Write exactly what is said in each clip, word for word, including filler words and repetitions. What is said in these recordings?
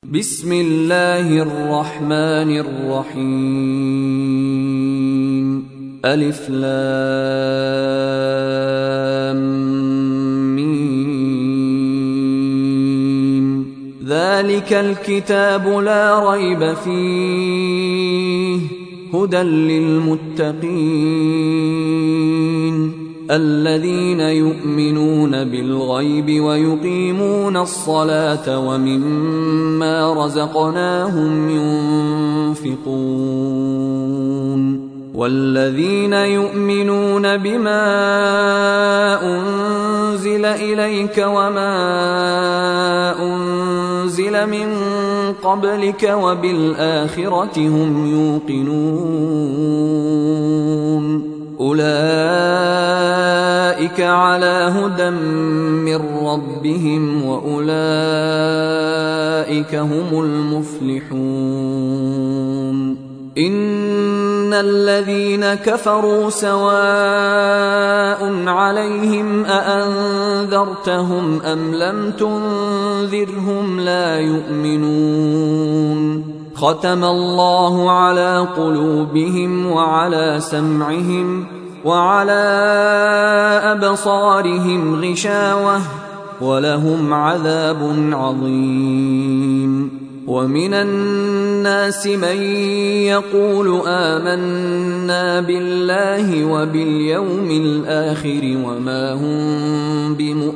بسم الله الرحمن الرحيم. ألف لام ميم. ذلك الكتاب لا ريب فيه هدى للمتقين الذين يؤمنون بالغيب ويقيمون الصلاة ومما رزقناهم ينفقون والذين يؤمنون بما أنزل إليك وما أنزل من قبلك وبالآخرة هم يوقنون أولئك على هدى من ربهم وأولئك هم المفلحون. إن الذين كفروا سواء عليهم أأنذرتهم أم لم تنذرهم لا يؤمنون. ختم الله على قلوبهم وعلى سمعهم وعلى أبصارهم غشاوة ولهم عذاب عظيم. ومن الناس من يقول آمنا بالله وباليوم الآخر وما هم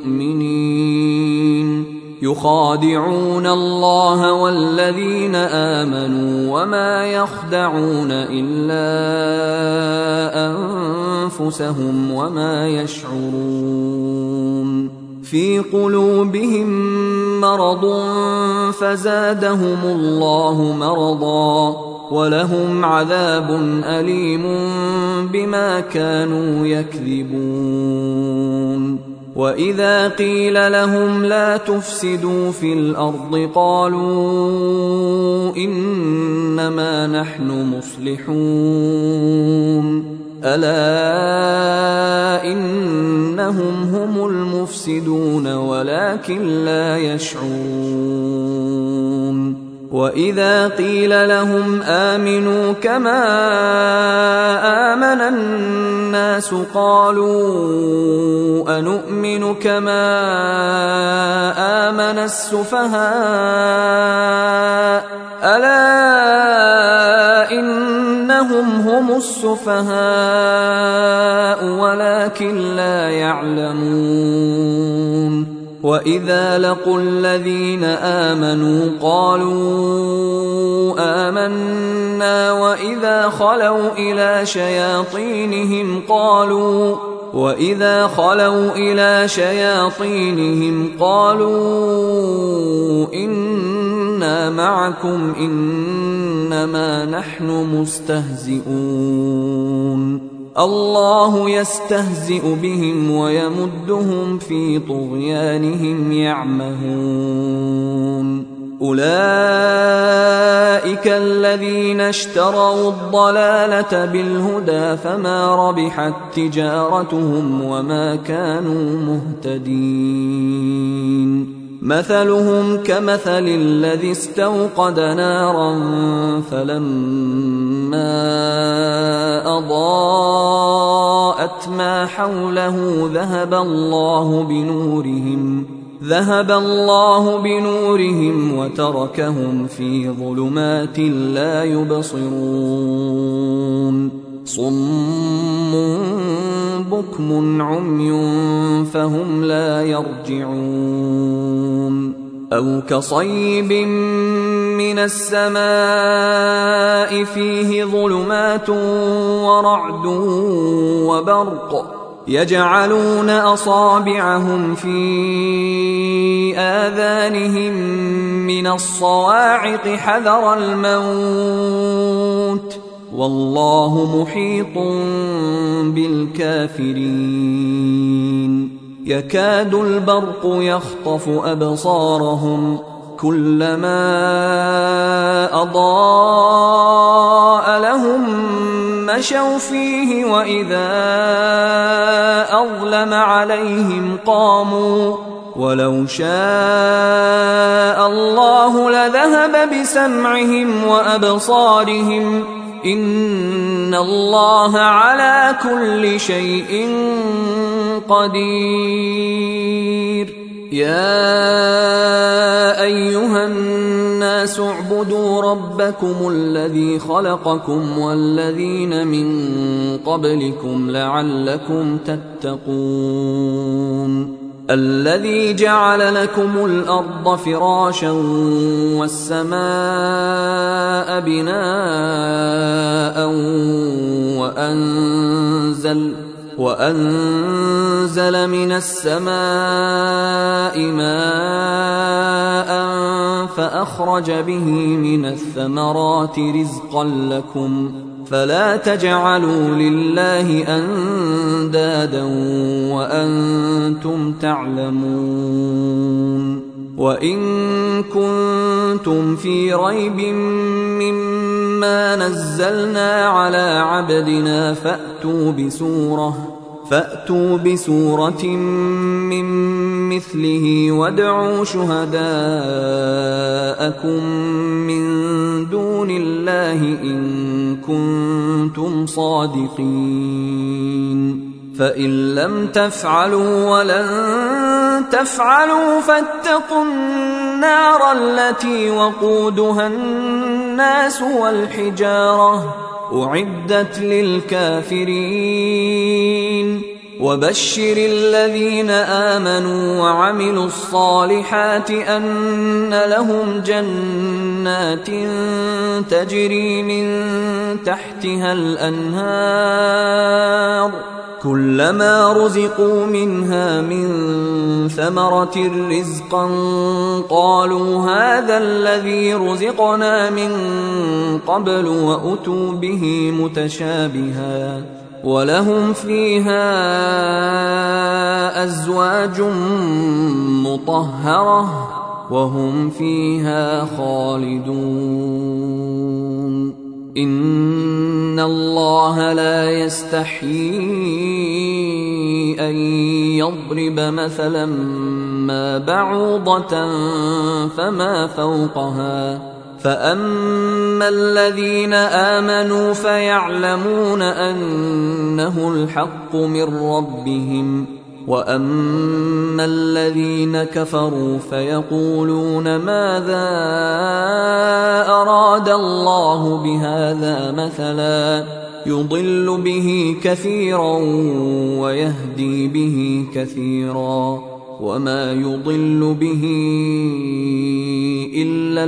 بمؤمنين يخادعون الله والذين آمنوا وما يخدعون إلا أنفسهم وما يشعرون. في قلوبهم مرض فزادهم الله مرضا ولهم عذاب أليم بما كانوا يكذبون. وإذا قيل لهم لا تفسدوا في الأرض قالوا إنما نحن مصلحون ألا إنهم هم المفسدون ولكن لا يشعرون. وإذا قيل لهم آمنوا كما آمن الناس قالوا أنؤمن كما آمن السفهاء ألا إنهم هم السفهاء ولكن لا يعلمون. وإذا لقوا الذين آمنوا قالوا آمنا وإذا خلوا إلى شياطينهم قالوا وإذا خلوا إلى شياطينهم قالوا إنا معكم إنما نحن مستهزئون. الله يستهزئ بهم ويمدهم في طغيانهم يعمهون. أولئك الذين اشتروا الضلالة بالهدى فما ربحت تجارتهم وما كانوا مهتدين. مثلهم كمثل الذي استوقد نارا فلما أضاءت ما حوله ذهب الله بنورهم ذهب الله بنورهم وتركهم في ظلمات لا يبصرون. صم بكم عمي فهم لا يرجعون. أو كصيب من السماء فيه ظلمات ورعد وبرق يجعلون أصابعهم في آذانهم من الصواعق حذر الموت والله محيط بالكافرين. يكاد البرق يخطف أبصارهم كلما أضاء لهم مشوا فيه وإذا أظلم عليهم قاموا ولو شاء الله لذهب يذهب بسمعهم وأبصارهم إن الله على كل شيء قدير. يا أيها الناس اعبدوا ربكم الذي خلقكم والذين من قبلكم لعلكم تتقون. الذي جعل لكم الأرض فراشا والسماء بناء وأنزل وأنزل من السماء ماء فأخرج به من الثمرات رزقا لكم فلا تجعلوا لله أندادا وأنتم تعلمون. وإن كنتم في ريب مما نزلنا على عبدنا فأتوا بسورة فأتوا بسورة من مثله وادعوا شهداءكم من دون الله إن كنتم صادقين. فإن لم تفعلوا ولن تفعلوا فاتقوا النار التي وقودها الناس والحجارة أعدت للكافرين. وبشر الذين آمنوا وعملوا الصالحات أن لهم جنات تجري من تحتها الأنهار كلما رزقوا منها من ثمرة رزقا قالوا هذا الذي رزقنا من قبل وأتوا به متشابها ولهم فيها أزواج مطهرة وهم فيها خالدون. إن الله لا يستحيي أن يضرب مثلا ما بعوضة فما فوقها فأما الذين آمنوا فيعلمون أنه الحق من ربهم وأما الذين كفروا فيقولون ماذا أراد الله بهذا مثلا يضل به كثيرا ويهدي به كثيرا وما يضل به إلا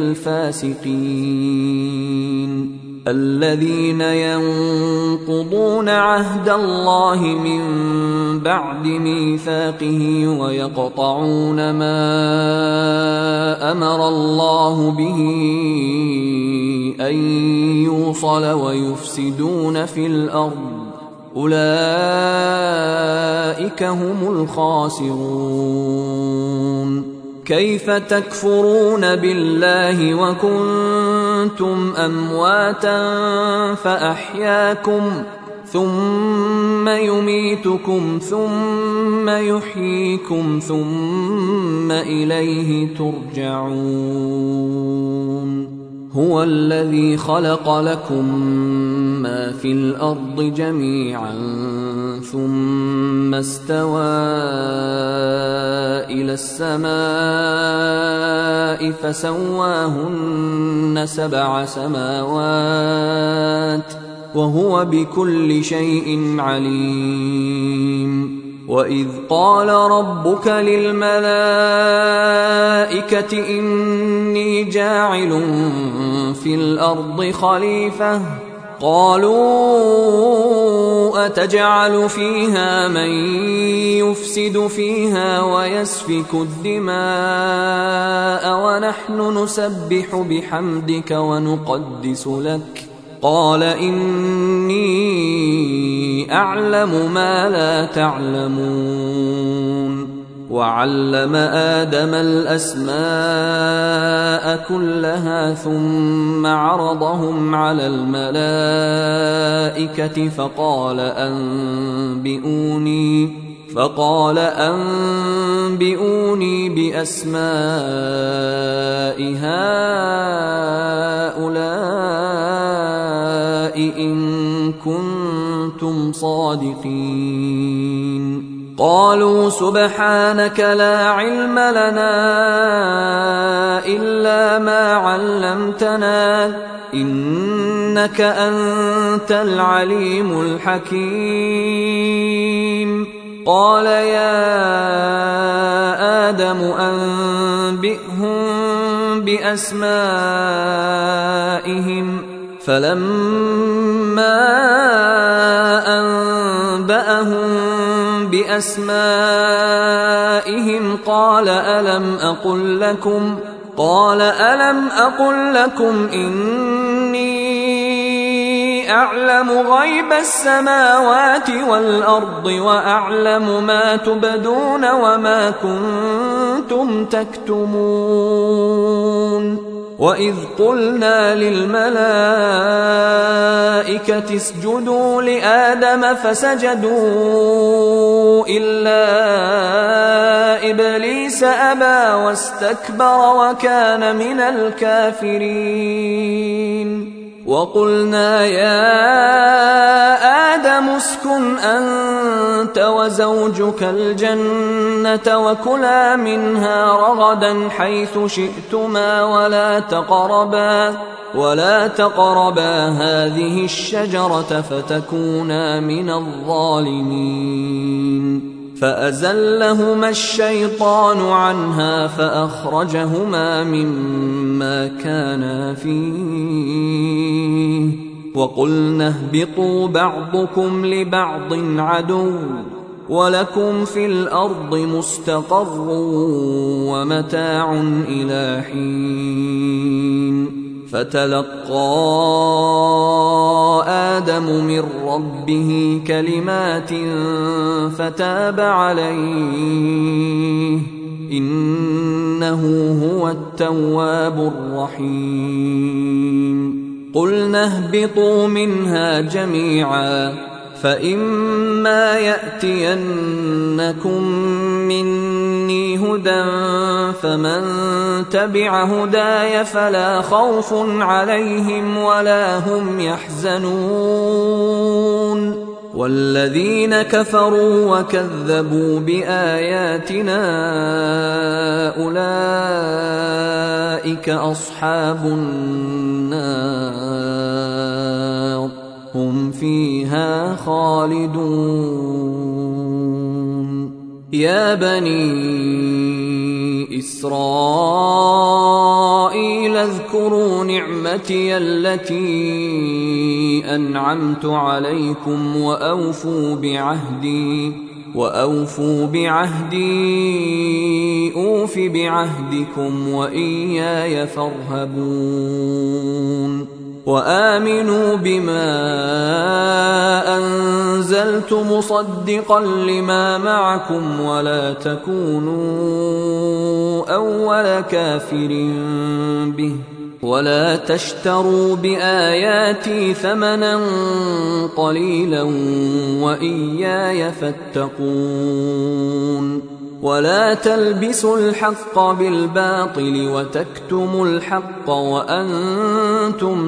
الفاسقين الذين ينقضون عهد الله من بعد ميثاقه ويقطعون ما أمر الله به أن يوصل ويفسدون في الأرض أولئك هم الخاسرون. كيف تكفرون بالله وكنتم أمواتا فأحياكم ثم يميتكم ثم يحييكم ثم إليه ترجعون. هو الذي خلق لكم ما في الأرض جميعا ثم استوى إلى السماء فسواهن سبع سماوات وهو بكل شيء عليم. وإذ قال ربك للملائكة إني جاعل في الأرض خليفة قالوا أتجعل فيها من يفسد فيها ويسفك الدماء ونحن نسبح بحمدك ونقدس لك قال إني أعلم ما لا تعلمون. وعلم آدم الأسماء كلها ثم عرضهم على الملائكة فقال أنبئوني فقال أنبئوني بأسماء هؤلاء إن كنتم صادقين. قالوا سبحانك لا علم لنا إلا ما علمتنا إنك أنت العليم الحكيم. قال يا آدم أنبئهم بأسمائهم فلما أنبأهم بأسمائهم قال ألم أقل لكم قال ألم أقل لكم إني أعلم غيب السماوات والأرض وأعلم ما تبدون وما كنتم تكتمون. وإذ قلنا للملائكة اسجدوا لآدم فسجدوا إلا إبليس أبى واستكبر وكان من الكافرين. وقلنا يا آدم اسكن أنت وزوجك الجنة وكلا منها رغدا حيث شئتما ولا تقربا ولا تقربا هذه الشجرة فتكونا من الظالمين. فأزلهما الشيطان عنها فأخرجهما مما كانا فيه وقلنا اهبطوا بعضكم لبعض عدو ولكم في الأرض مستقر ومتاع إلى حين. فتلقى آدم من ربه كلمات فتاب عليه إنه هو التواب الرحيم. قلنا اهبطوا منها جميعا فإما يأتينكم مني هدى فمن تبع هداي فلا خوف عليهم ولا هم يحزنون. والذين كفروا وكذبوا بآياتنا أولئك أصحاب النار هم فيها خالدون. يا بني إسرائيل اذكروا نعمتي التي أنعمت عليكم وأوفوا بعهدي وأوفوا بعهدي أوف بعهدكم وإياي فارهبون. وآمنوا بما أنزلت مصدقا لما معكم ولا تكونوا أول كافر به ولا تشتروا بآياتي ثمنا قليلا وإياي فاتقون. ولا تلبسوا الحق بالباطل وتكتموا الحق وأنتم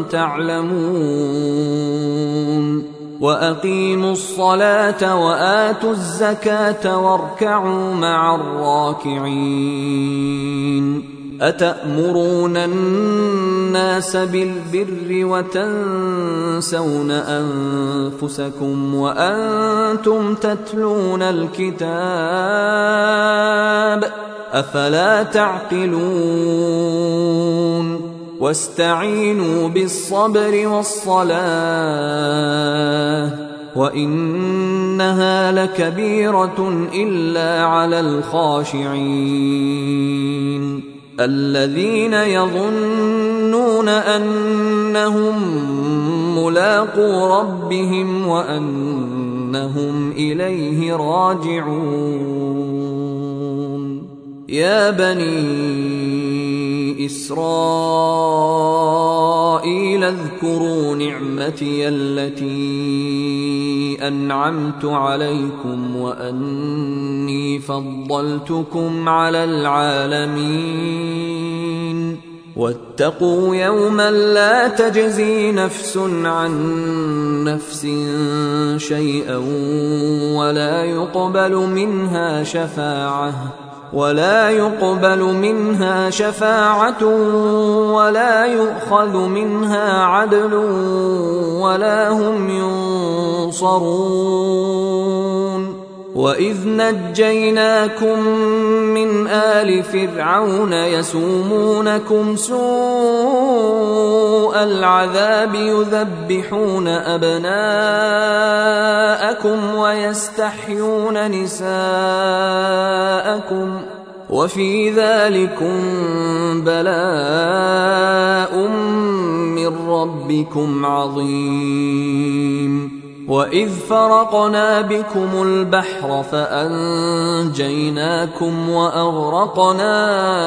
تعلمون. وأقيموا الصلاة وآتوا الزكاة واركعوا مع الراكعين. أتأمرون الناس بالبر وتنسون أنفسكم وأنتم تتلون الكتاب أفلا تعقلون. واستعينوا بالصبر والصلاة وإنها لكبيرة إلا على الخاشعين الذين يظنون أنهم ملاقو ربهم وأنهم إليه راجعون. يا بني إسرائيل قيل اذكروا نعمتي التي أنعمت عليكم وأني فضلتكم على العالمين واتقوا يوما لا تجزي نفس عن نفس شيئا ولا يقبل منها شفاعة ولا يقبل منها شفاعة ولا يؤخذ منها عدل ولا هم ينصرون وإذ نجيناكم من آل فرعون يسومونكم سوء العذاب يذبحون أبناءكم ويستحيون نساءكم وفي ذلكم بلاء من ربكم عظيم وإذ فرقنا بكم البحر فأنجيناكم وأغرقنا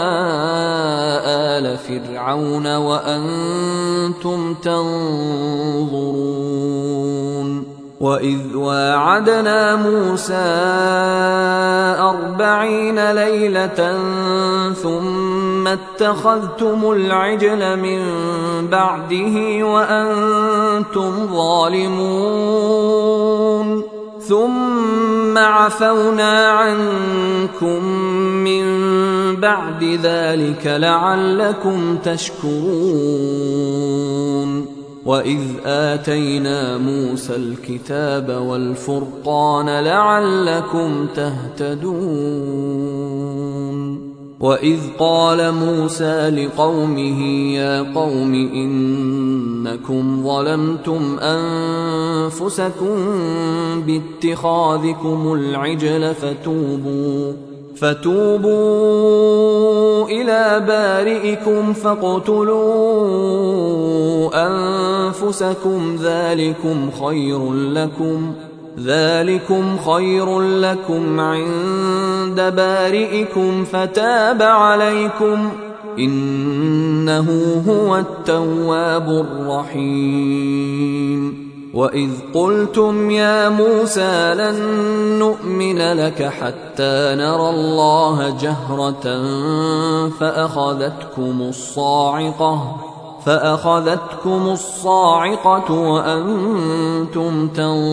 آل فرعون وأنتم تنظرون وإذ واعدنا موسى أربعين ليلة ثم اتخذتم العجل من بعده وأنتم ظالمون ثم عفونا عنكم من بعد ذلك لعلكم تشكرون وإذ آتينا موسى الكتاب والفرقان لعلكم تهتدون وإذ قال موسى لقومه يا قوم إنكم ظلمتم أنفسكم باتخاذكم العجل فتوبوا فتوبوا إلى بارئكم فاقتلوا أنفسكم ذلكم خير لكم ذلكم خير لكم عند بارئكم فتاب عليكم إنه هو التواب الرحيم وإذ قلتم يا موسى لن نؤمن لك حتى نرى الله جهرة فأخذتكم الصاعقة فأخذتكم الصاعقة وأنتم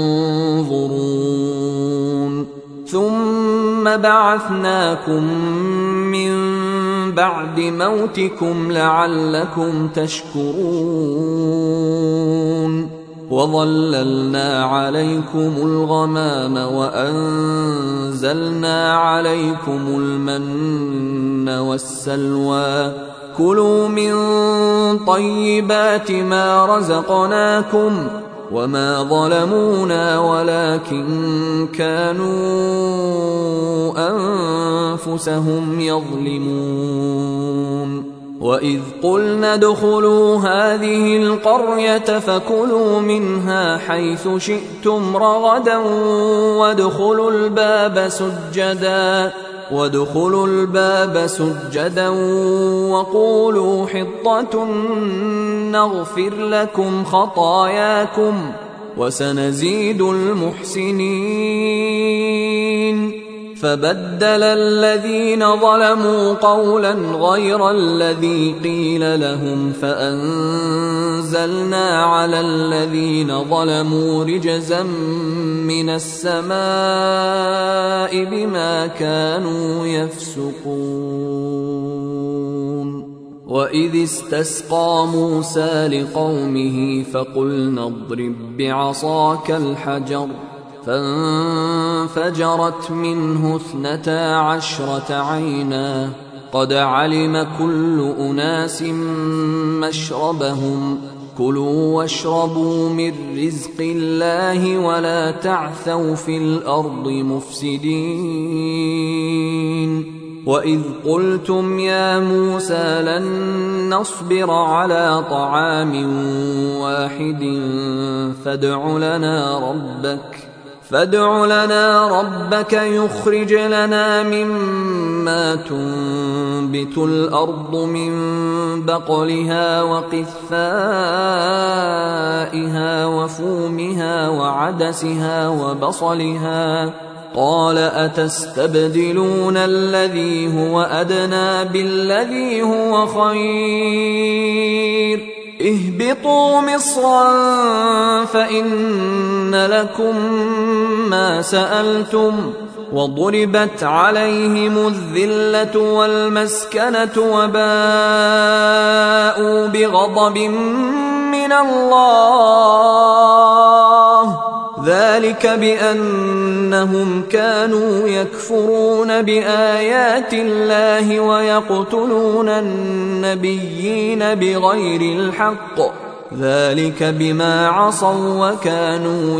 تنظرون ثم بعثناكم من بعد موتكم لعلكم تشكرون وظللنا عليكم الغمام وأنزلنا عليكم المن والسلوى كلوا من طيبات ما رزقناكم وما ظلمونا ولكن كانوا أنفسهم يظلمون وإذ قلنا ادخلوا هذه القرية فكلوا منها حيث شئتم رغدا وادخلوا الباب سجدا وادخلوا الباب سجدا وقولوا حطة نغفر لكم خطاياكم وسنزيد المحسنين فبدل الذين ظلموا قولا غير الذي قيل لهم فأنزلنا على الذين ظلموا رجزا من السماء بما كانوا يفسقون وإذ استسقى موسى لقومه فقلنا اضرب بعصاك الحجر فانفجرت منه اثنتا عشرة عينا قد علم كل أناس مشربهم كلوا واشربوا من رزق الله ولا تعثوا في الأرض مفسدين وإذ قلتم يا موسى لن نصبر على طعام واحد فادع لنا ربك فادع لنا ربك يخرج لنا مما تنبت الأرض من بقلها وقثائها وفومها وعدسها وبصلها قال أتستبدلون الذي هو أدنى بالذي هو خير اهبطوا مصرا فإن لكم ما سألتم وضربت عليهم الذلة والمسكنة وباءوا بغضب من الله ذلك بأنهم كانوا يكفرون بآيات الله ويقتلون النبيين بغير الحق ذلك بما عصوا وكانوا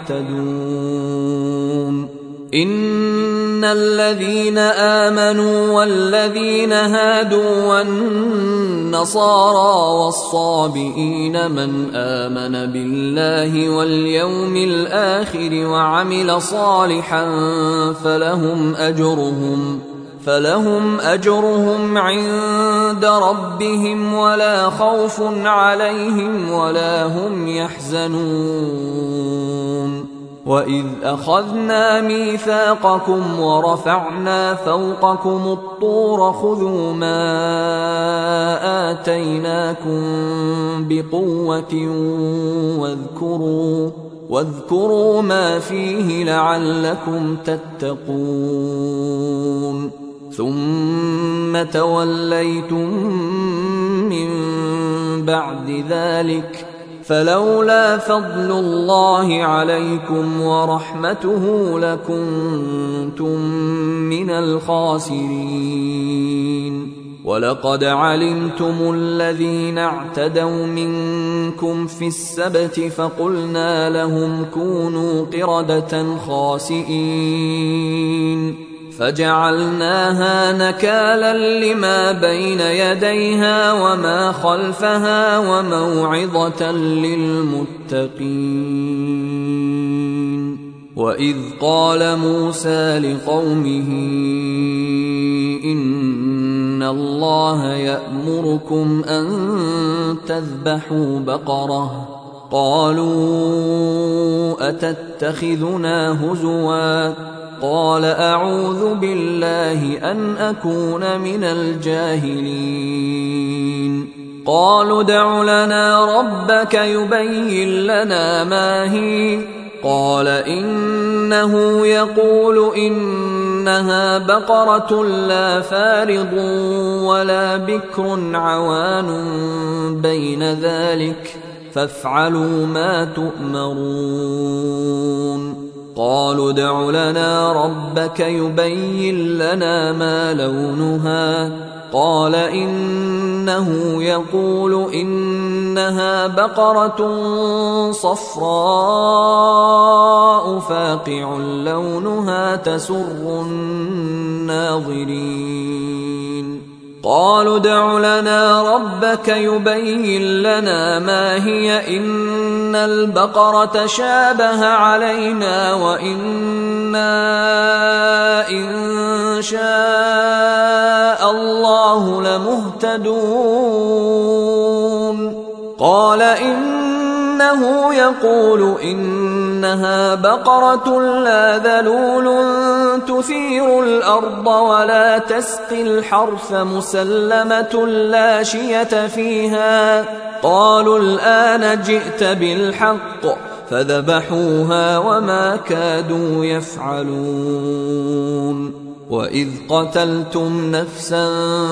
يعتدون إن الذين آمنوا والذين هادوا والنصارى والصابئين من آمن بالله واليوم الآخر وعمل صالحا فلهم أجرهم فلهم أجرهم عند ربهم ولا خوف عليهم ولا هم يحزنون وإذ أخذنا ميثاقكم ورفعنا فوقكم الطور خذوا ما آتيناكم بقوة واذكروا واذكروا ما فيه لعلكم تتقون ثم توليتم من بعد ذلك فلولا فضل الله عليكم ورحمته لكنتم من الخاسرين ولقد علمتم الذين اعتدوا منكم في السبت فقلنا لهم كونوا قردة خاسئين فجعلناها نكالا لما بين يديها وما خلفها وموعظة للمتقين وإذ قال موسى لقومه إن الله يأمركم أن تذبحوا بقرة قالوا أتتخذنا هزوا قال أعوذ بالله أن أكون من الجاهلين قالوا ادع لنا ربك يبين لنا ما هي قال إنه يقول إنها بقرة لا فارض ولا بكر عوان بين ذلك فافعلوا ما تؤمرون قالوا ادع لنا ربك يبين لنا ما لونها قال إنه يقول إنها بقرة صفراء فاقع لونها تسر الناظرين قالوا ادع لنا ربك يبين لنا ما هي إن البقرة شابه علينا وإنا إن شاء الله لمهتدون قال إنه يقول إنها بقرة لا ذلول تثير الأرض ولا تسقي الحرث مسلمة لا شية فيها قالوا الآن جئت بالحق فذبحوها وما كادوا يفعلون وإذ قتلتم نفسا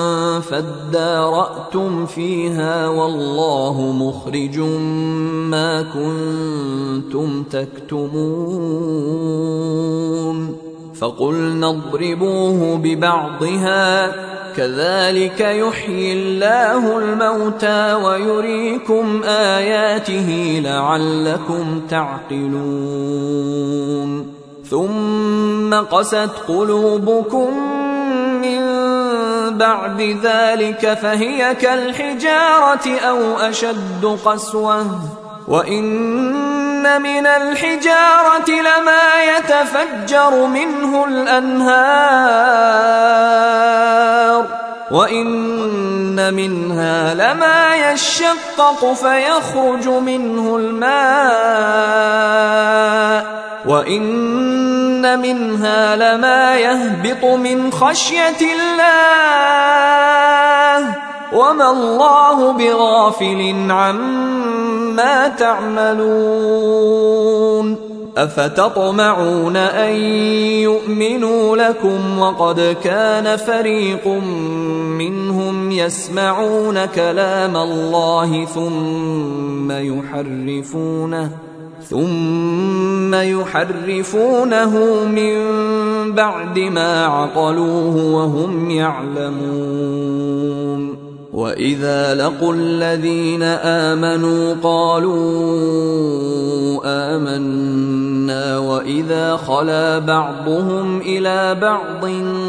فادارأتم فيها والله مخرج ما كنتم تكتمون فقلنا اضربوه ببعضها كذلك يحيي الله الموتى ويريكم آياته لعلكم تعقلون ثم قست قلوبكم من بعد ذلك فهي كالحجارة أو أشد قسوة وإن من الحجارة لما يتفجر منه الأنهار وإن منها لما يشقق فيخرج منه الماء وإن منها لما يهبط من خشية الله وما الله بغافل عما تعملون أفتطمعون أن يؤمنوا لكم وقد كان فريق منهم يسمعون كلام الله ثم يحرفونه ثم يحرفونه من بعد ما عقلوه وهم يعلمون وإذا لقوا الذين آمنوا قالوا آمنا وإذا خلا بعضهم إلى بعض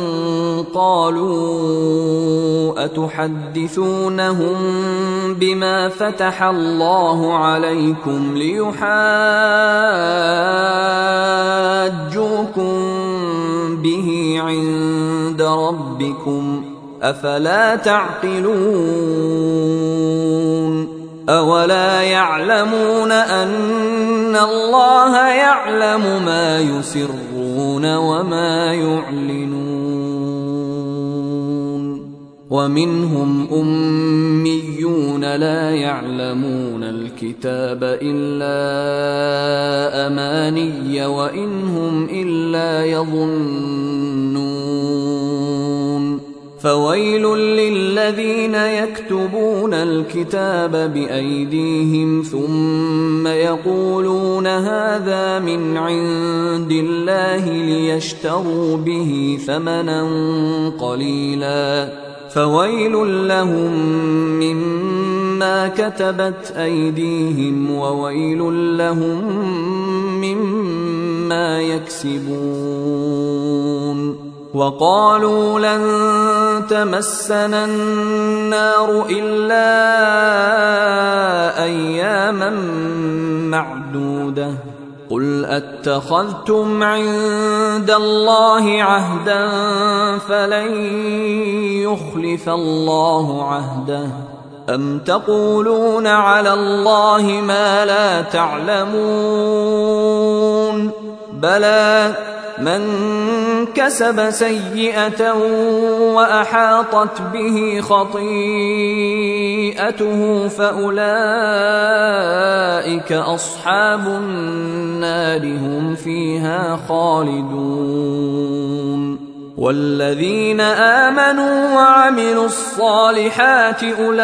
قالوا أتحدثونهم بما فتح الله عليكم ليحاجوكم به عند ربكم أفلا تعقلون أولا يعلمون أن الله يعلم ما يسرون وما يعلنون ومنهم أميون لا يعلمون الكتاب إلا أماني وإنهم إلا يظنون فويل للذين يكتبون الكتاب بأيديهم ثم يقولون هذا من عند الله ليشتروا به ثمنا قليلا فويل لهم مما كتبت أيديهم وويل لهم مما يكسبون وقالوا لن تمسنا النار إلا أياما معدودة قل أتخذتم عند الله عهدا فلن يخلف الله عهده أم تقولون على الله ما لا تعلمون بلى من كسب سيئة وأحاطت به خطيئته فأولئك أصحاب النار هم فيها خالدون والذين آمنوا وعملوا الصالحات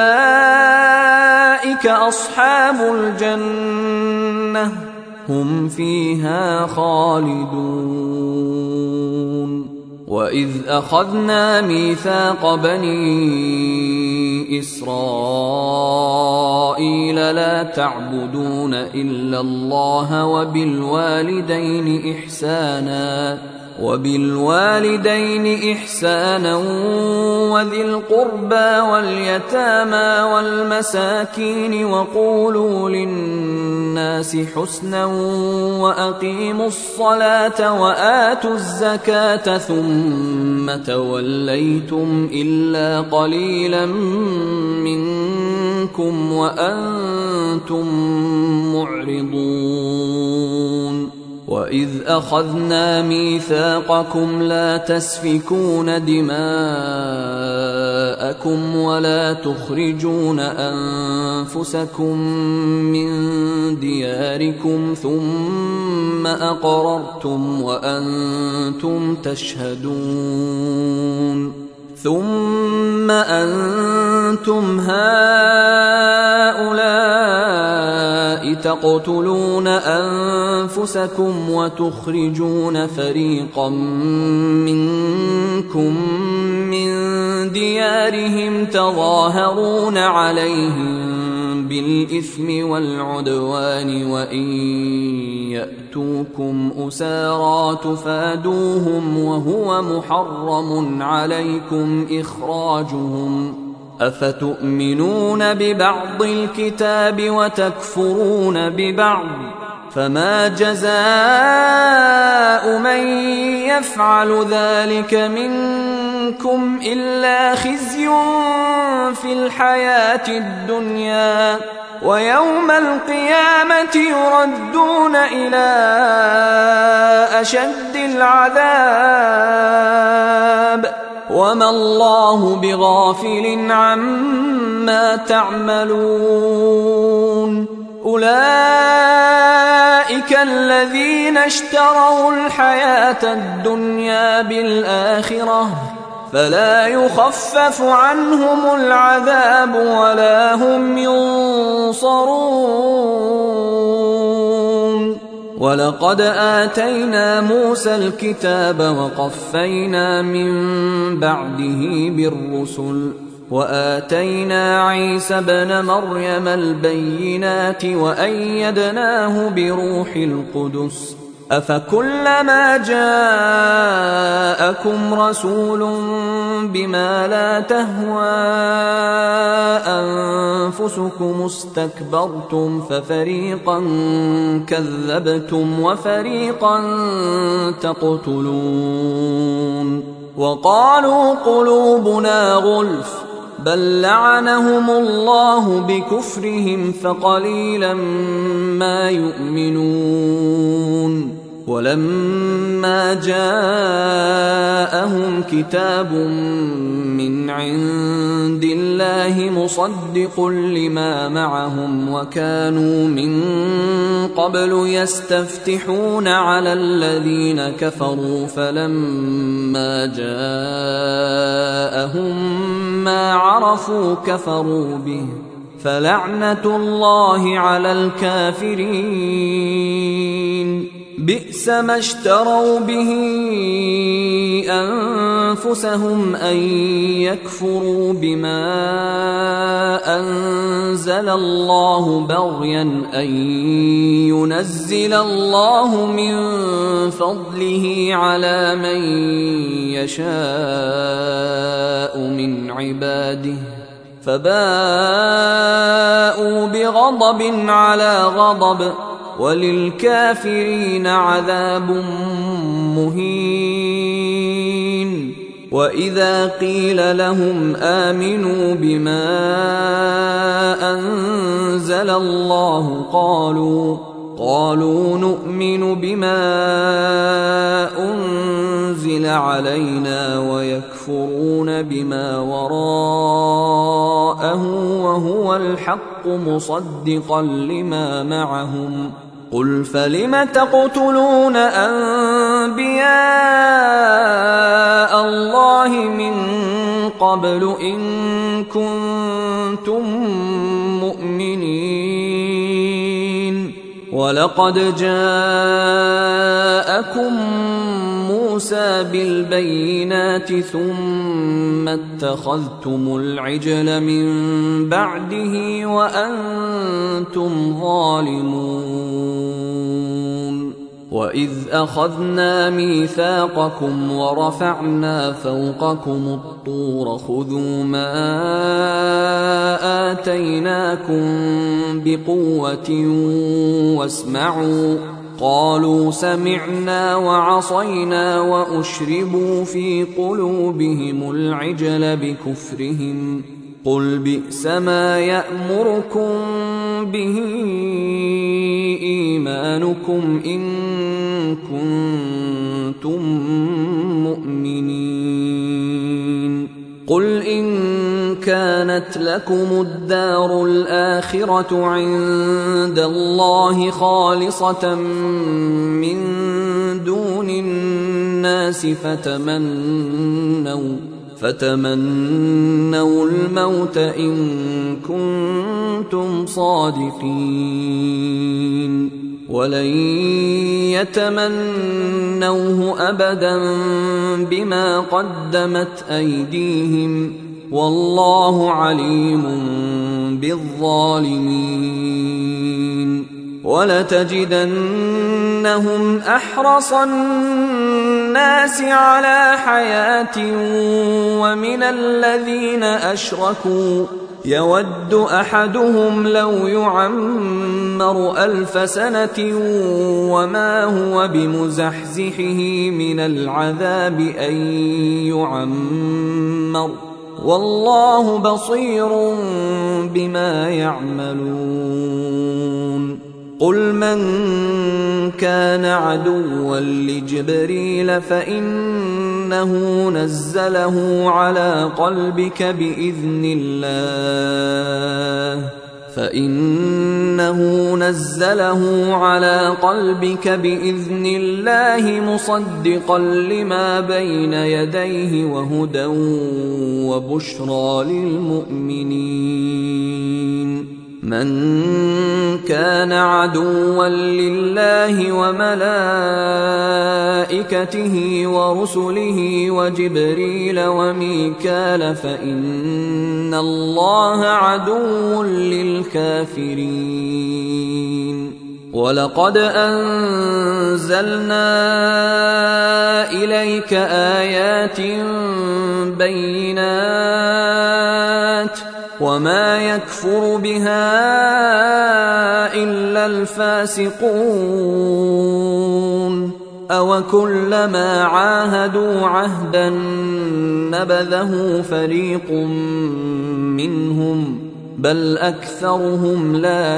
أولئك أصحاب الجنة هم فيها خالدون وإذ أخذنا ميثاق بني إسرائيل لا تعبدون إلا الله وبالوالدين إحسانا وبالوالدين إحسانا وذي القربى واليتامى والمساكين وقولوا للناس حسنا وأقيموا الصلاة وآتوا الزكاة ثم توليتم إلا قليلا منكم وأنتم معرضون وإذ أخذنا ميثاقكم لا تسفكون دماءكم ولا تخرجون أنفسكم من دياركم ثم أقررتم وأنتم تشهدون ثم أنتم هؤلاء تقتلون أنفسكم وتخرجون فريقا منكم من ديارهم تظاهرون عليهم بالإثم والعدوان وإن يأتوكم أسارى تفادوهم وهو محرم عليكم إخراجهم أفتؤمنون ببعض الكتاب وتكفرون ببعض فما جزاء من يفعل ذلك منكم إلا خزي في الحياة الدنيا ويوم القيامة يردون إلى أشد العذاب وما الله بغافل عما تعملون. أولئك الذين اشتروا الحياة الدنيا بالآخرة فلا يخفف عنهم العذاب ولا هم ينصرون. ولقد آتينا موسى الكتاب وقفينا من بعده بالرسل وآتينا عيسى ابن مريم البينات وأيدناه بروح القدس أفكلما جاءكم رسول بما لا تهوى أنفسكم استكبرتم ففريقا كذبتم وفريقا تقتلون. وقالوا قلوبنا غلف بل لعنهم الله بكفرهم فقليلا ما يؤمنون. ولما جاءهم كتاب من عند الله مصدق لما معهم وكانوا من قبل يستفتحون على الذين كفروا فلما جاءهم ما عرفوا كفروا به فلعنة الله على الكافرين. بئس ما اشتروا به أنفسهم أن يكفروا بما أنزل الله بغيا أن ينزل الله من فضله على من يشاء من عباده فباءوا بغضب على غضب وللكافرين عذاب مهين. وإذا قيل لهم آمنوا بما أنزل الله قالوا قالوا نؤمن بما أنزل علينا ويكفرون بما وراءه وهو الحق مصدقا لما معهم. قل فلم تقتلون أنبياء الله من قبل إن كنتم مؤمنين. ولقد جاءكم موسى بالبينات ثم اتخذتم العجل من بعده وأنتم ظالمون. وإذ أخذنا ميثاقكم ورفعنا فوقكم الطور خذوا ما آتيناكم بقوة واسمعوا قالوا سمعنا وعصينا وأشربوا في قلوبهم العجل بكفرهم. قل بئس ما يأمركم به إيمانكم إن كنتم مؤمنين. قل إن كانت لكم الدار الآخرة عند الله خالصة من دون الناس فتمنوا فتمنوا الموت إن كنتم صادقين ولن يتمنوه أبدا بما قدمت أيديهم والله عليم بالظالمين. ولتجدنهم أحرص الناس على حياة ومن الذين أشركوا يود أحدهم لو يعمر ألف سنة وما هو بمزحزحه من العذاب أن يعمر والله بصير بما يعملون قل من كان عدوا لجبريل فإنه نزله على قلبك بإذن الله فإنه نزله على قلبك بإذن الله مصدقا لما بين يديه وهدى وبشرى للمؤمنين من كان عدوا لله وملائكته ورسله وجبريل وميكال فإن الله عدو للكافرين ولقد أنزلنا إليك آيات بينات وما يكفر بها إلا الفاسقون أوكلما عاهدوا عهدا نبذه فريق منهم بل أكثرهم لا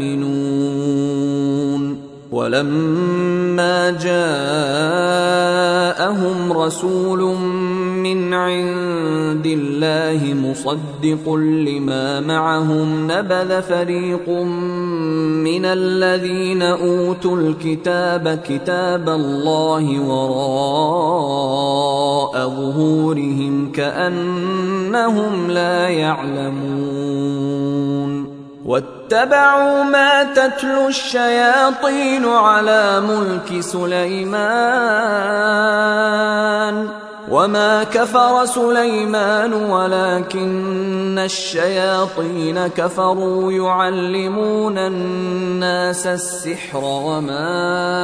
يؤمنون ولما جاءهم رسول من عند الله مصدق لما معهم نبذ فريق من الذين أوتوا الكتاب كتاب الله وراء ظهورهم كأنهم لا يعلمون واتبعوا ما تتلو الشياطين على ملك سليمان وما كفر سليمان ولكن الشياطين كفروا يعلمون الناس السحر وما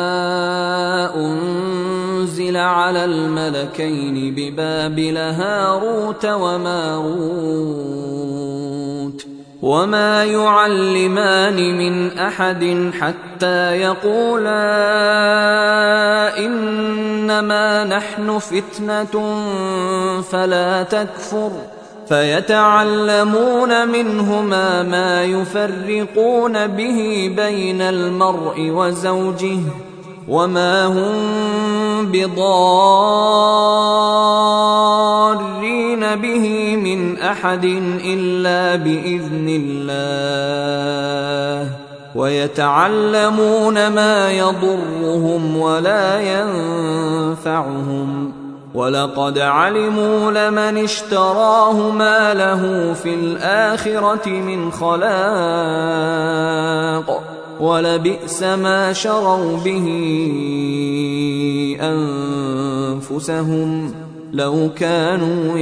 أنزل على الملكين ببابل هاروت وماروت وما يعلمان من أحد حتى يقولا إنما نحن فتنة فلا تكفر فيتعلمون منهما ما يفرقون به بين المرء وزوجه وما هم بضارين به من أحد إلا بإذن الله ويتعلمون ما يضرهم ولا ينفعهم ولقد علموا لمن اشتراه ما له في الآخرة من خلاق ولبئس ما شروا به أنفسهم لو كانوا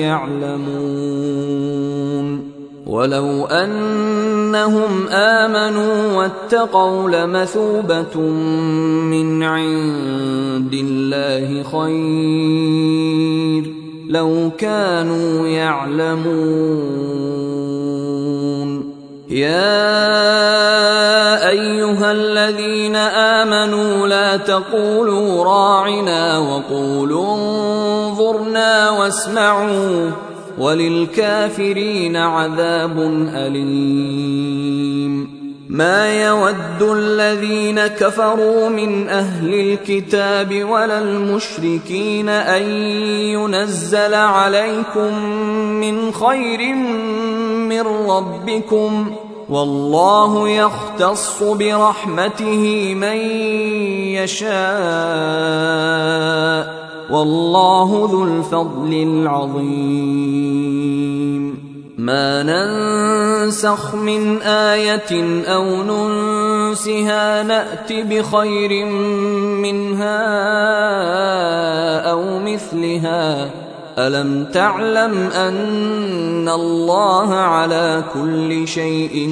يعلمون ولو أنهم آمنوا واتقوا لمثوبة من عند الله خير لو كانوا يعلمون يا أيها الذين آمنوا لا تقولوا راعنا وقولوا انظرنا واسمعوا وللكافرين عذاب أليم ما يود الذين كفروا من أهل الكتاب ولا المشركين أن ينزل عليكم من خير من ربكم والله يختص برحمته من يشاء والله ذو الفضل العظيم ما ننسخ من آية أو ننسها نأت بخير منها أو مثلها ألم تعلم أن الله على كل شيء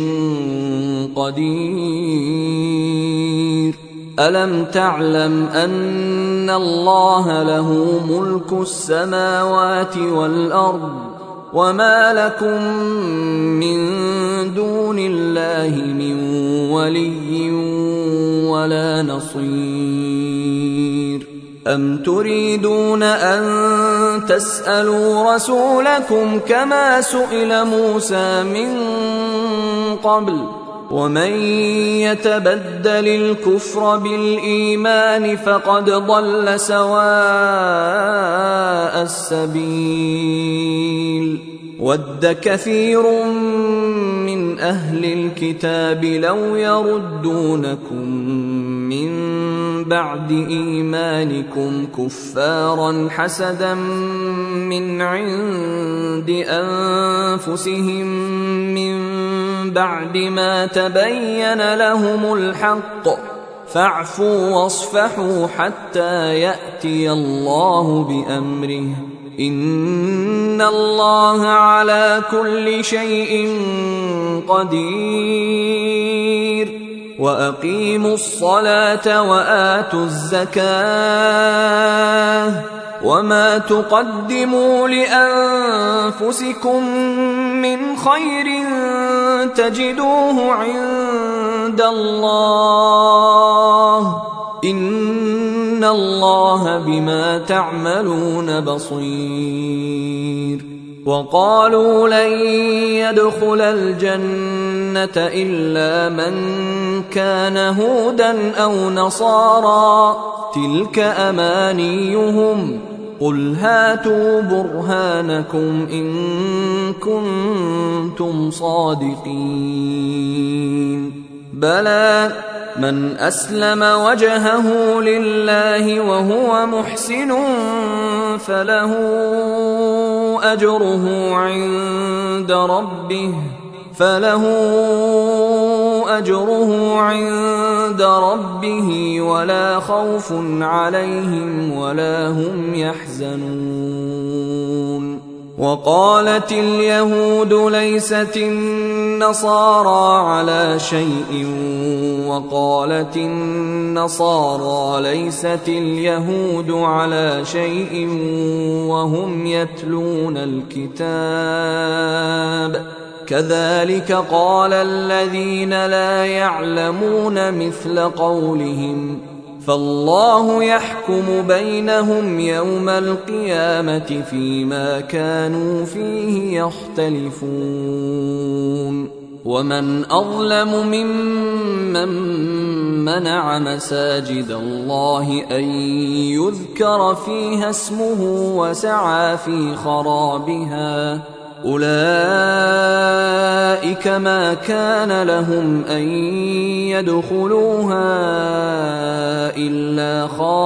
قدير ألم تعلم أن الله له ملك السماوات والأرض وما لكم من دون الله من ولي ولا نصير أم تريدون أن تسألوا رسولكم كما سئل موسى من قبل ومن يتبدل الكفر بالإيمان فقد ضل سواء السبيل ود كثير من أهل الكتاب لو يردونكم من بعد إيمانكم كفارا حسدا من عند أنفسهم من بعد ما تبين لهم الحق فاعفوا واصفحوا حتى يأتي الله بأمره إن الله على كل شيء قدير وأقيموا الصلاة وآتوا الزكاة وما تقدموا لأنفسكم من خير تجدوه عند الله إن الله بما تعملون بصير وقالوا لن يدخل الجنة إلا من كان هودا أو نصارى تلك أمانيهم قل هاتوا برهانكم إن كنتم صادقين بلى من أسلم وجهه لله وهو محسن فله أجره عند ربه فله أجره عند ربه ولا خوف عليهم ولا هم يحزنون وقالت اليهود ليست النصارى على شيء وقالت النصارى ليست اليهود على شيء وهم يتلون الكتاب كذلك قال الذين لا يعلمون مثل قولهم فالله يحكم بينهم يوم القيامة فيما كانوا فيه يختلفون ومن أظلم ممن منع مساجد الله أن يذكر فيها اسمه وسعى في خرابها أولئك ما كان لهم أن يدخلوها إلا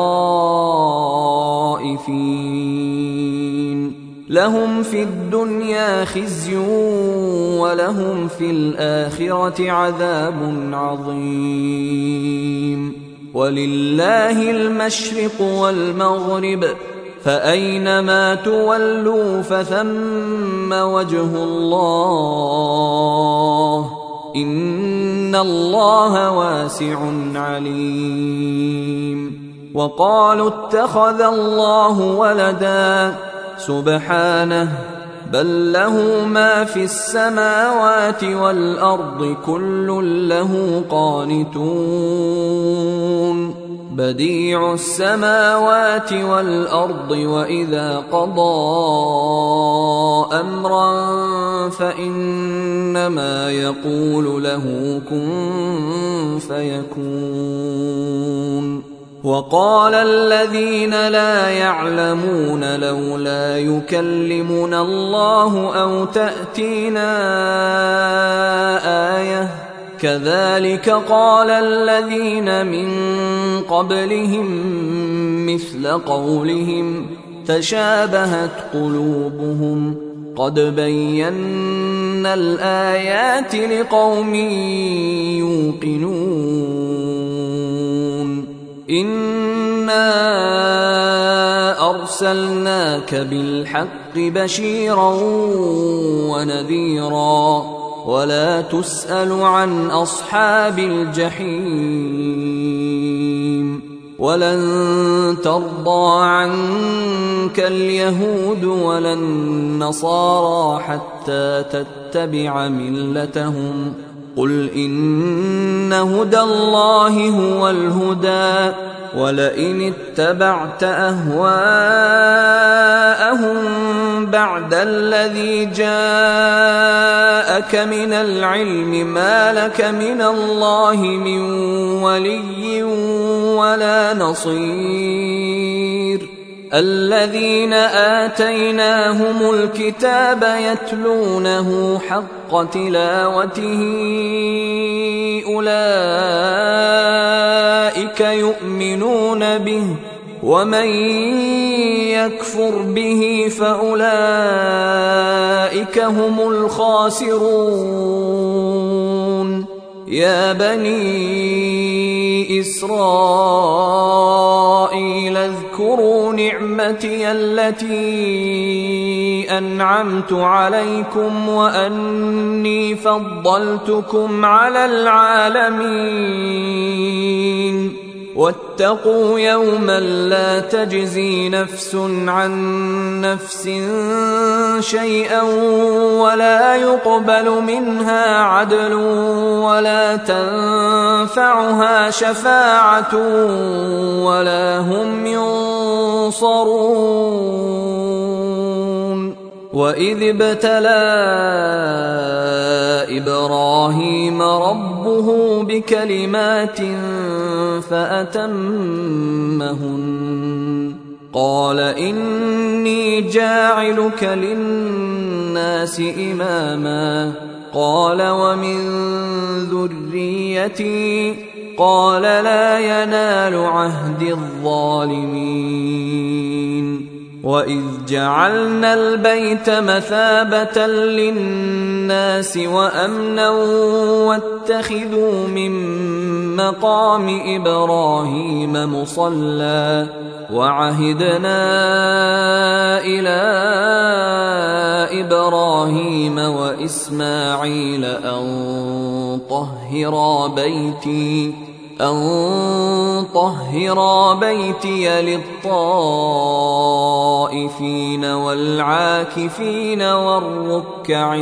خائفين لهم في الدنيا خزي ولهم في الآخرة عذاب عظيم ولله المشرق والمغرب فأينما تولوا فثم وجه الله إن الله واسع عليم وقالوا اتخذ الله ولدا سبحانه بل له ما في السماوات والأرض كل له قانتون بديع السماوات والأرض وإذا قضى أمرا فإنما يقول له كن فيكون وقال الذين لا يعلمون لولا يكلمنا الله أو تأتينا آية كذلك قال الذين من قبلهم مثل قولهم تشابهت قلوبهم قد بينا الآيات لقوم يوقنون إنا أرسلناك بالحق بشيرا ونذيرا ولا تسأل عن أصحاب الجحيم ولن ترضى عنك اليهود ولا النصارى حتى تتبع ملتهم قل إن هدى الله هو الهدى ولئن اتبعت أهواءهم بعد الذي جاءك من العلم ما لك من الله من ولي ولا نصير الذين آتيناهم الكتاب يتلونه حق تلاوته أولئك يؤمنون به ومن يكفر به فأولئك هم الخاسرون يا بني إسرائيل اذكروا نعمتي التي أنعمت عليكم وأني فضلتكم على العالمين واتقوا يوما لا تجزي نفس عن نفس شيئا ولا يقبل منها عدل ولا تنفعها شفاعة ولا هم ينصرون وإذ ابتلى إبراهيم ربه بكلمات فأتمهن قال إني جاعلك للناس إماما قال ومن ذريتي قال لا ينال عهد الظالمين وإذ جعلنا البيت مثابة للناس وأمنا واتخذوا من مقام إبراهيم مصلى وعهدنا إلى إبراهيم وإسماعيل أن طهرا بيتي أن طهرا بيتي للطائفين والعاكفين والركع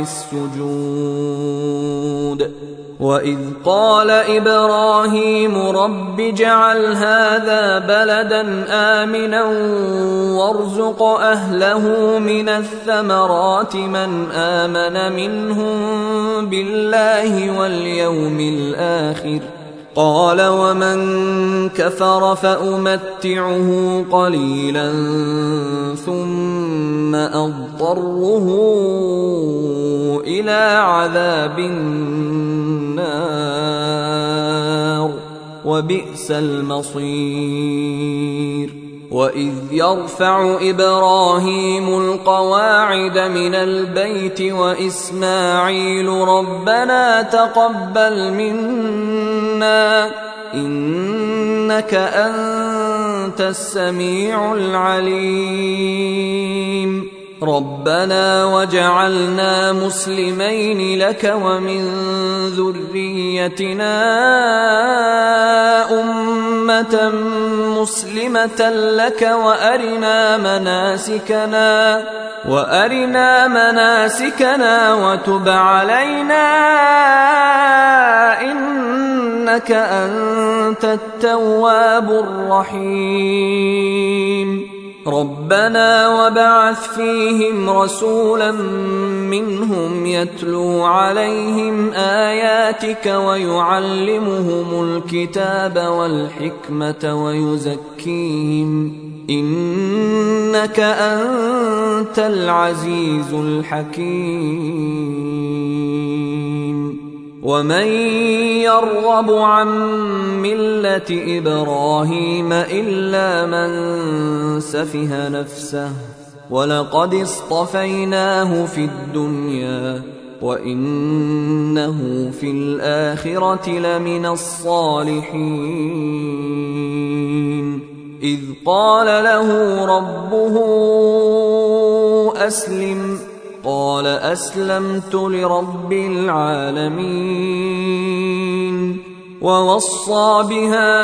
السجود وإذ قال إبراهيم رب اجعل هذا بلدا آمنا وارزق أهله من الثمرات من آمن منهم بالله واليوم الآخر قال ومن كفر فأمتعه قليلا ثم أضطره إلى عذاب النار وبئس المصير وإذ يرفع إبراهيم القواعد من البيت وإسماعيل ربنا تقبل منا إنك أنت السميع العليم ربنا وجعلنا مسلمين لك ومن ذريتنا أمة مسلمة لك وأرنا مناسكنا وأرنا مناسكنا وتب علينا إنك أنت التواب الرحيم ربنا وبعث فيهم رسولا منهم يتلو عليهم آياتك ويعلمهم الكتاب والحكمة ويزكيهم إنك أنت العزيز الحكيم ومن يرغب عن ملة إبراهيم إلا من سفه نفسه ولقد اصطفيناه في الدنيا وإنه في الآخرة لمن الصالحين إذ قال له ربه أسلم قال أسلمت لرب العالمين ووصى بها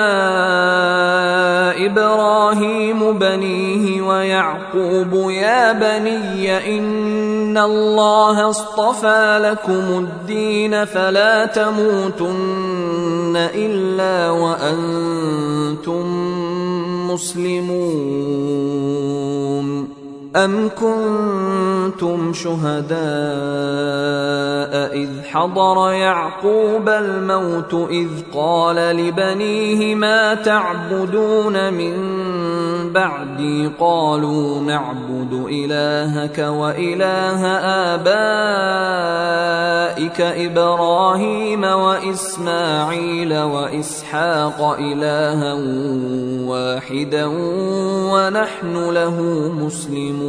إبراهيم بنيه ويعقوب يا بني إن الله اصطفى لكم الدين فلا تموتن إلا وأنتم مسلمون. أم كنتم شهداء إذ حضر يعقوب الموت إذ قال لبنيه ما تعبدون من بعدي قالوا نعبد إلهك وإله آبائك إبراهيم وإسماعيل وإسحاق إلها واحدا ونحن له مسلمون.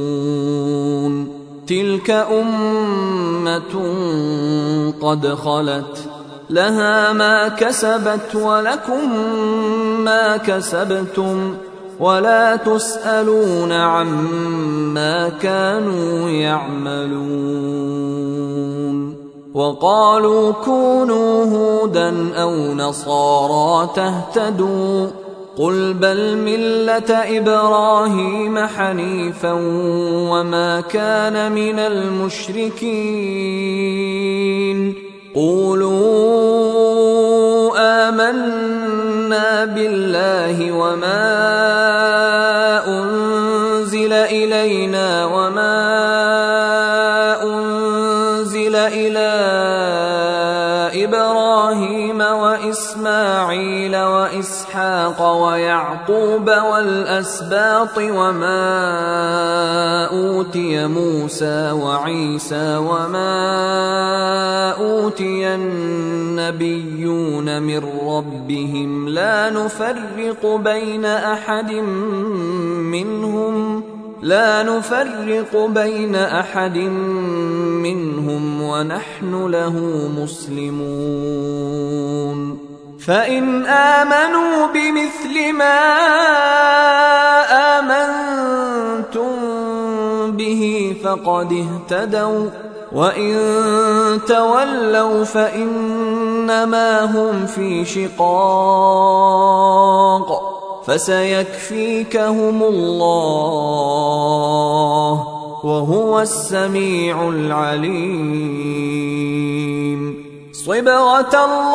تلك أمة قد خلت لها ما كسبت ولكم ما كسبتم ولا تسألون عما كانوا يعملون. وقالوا كونوا هودا أو نصارى تهتدوا قل بل ملة إبراهيم حنيفا وما كان من المشركين. قولوا آمنا بالله وما أنزل إلينا وما أنزل إلى إبراهيم وإسماعيل وإسحاق ويعقوب والأسباط وما أوتي موسى وعيسى وما أوتي النبيون من ربهم لا نفرق بين أحد منهم لا نفرق بين أحد منهم ونحن له مسلمون. فإن آمنوا بمثل ما آمنتم به فقد اهتدوا وإن تولوا فإنما هم في شقاق فسيكفيكهم الله وهو السميع العليم. صبغة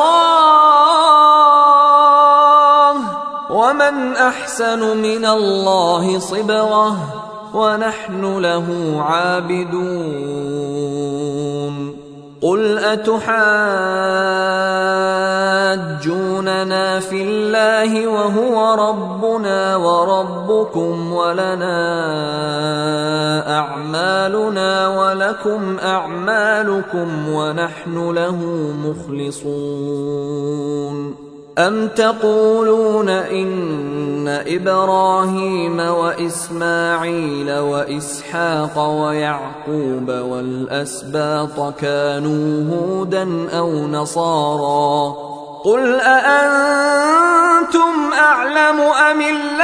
الله ومن أحسن من الله صبغة ونحن له عابدون. قل أتحاجوننا في الله وهو ربنا وربكم ولنا أعمالنا ولكم أعمالكم ونحن له مخلصون. أم تقولون إن إبراهيم وإسماعيل وإسحاق ويعقوب والأسباط كانوا هودا أو نصارى قل أأنتم أعلم أم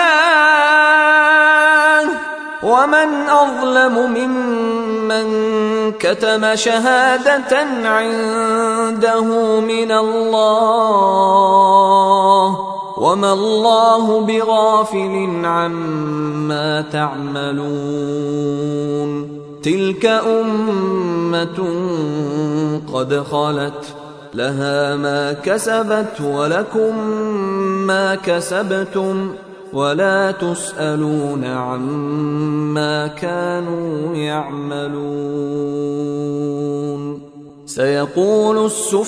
الله ومن أظلم ممن كتم شهادة عنده من الله وما الله بغافل عما تعملون. تلك أمة قد خلت لها ما كسبت ولكم ما كسبتم ولا تسألون عما كانوا يعملون. سيقول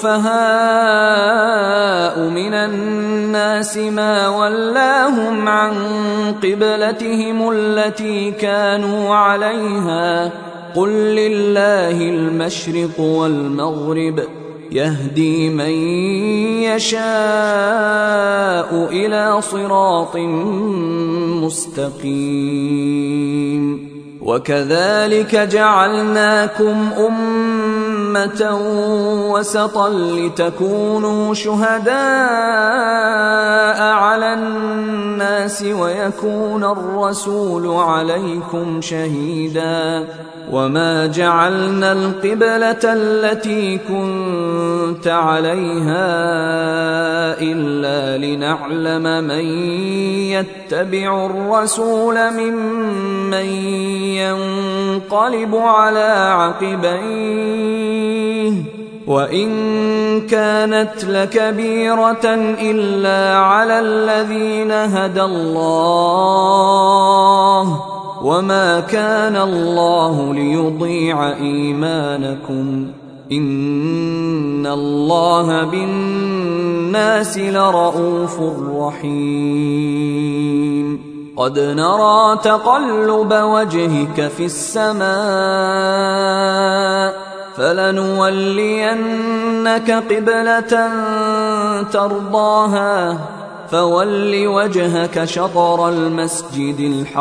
السفهاء من الناس ما ولاهم عن قبلتهم التي كانوا عليها قل لله المشرق والمغرب يهدي من يشاء إلى صراط مستقيم. وكذلك جعلناكم أمة وسطا لتكونوا شهداء على الناس ويكون الرسول عليكم شهيدا وما جعلنا القبلة التي كنت عليها إلا لنعلم من يتبع الرسول ممن ينقلب على عقبيه وإن كانت لكبيرة إلا على الذين هدى الله وما كان الله ليضيع إيمانكم إن الله بالناس لرءوف رحيم قد نرى تقلب وجهك في السماء فلنولينك قبلة ترضاها فول وجهك شطر المسجد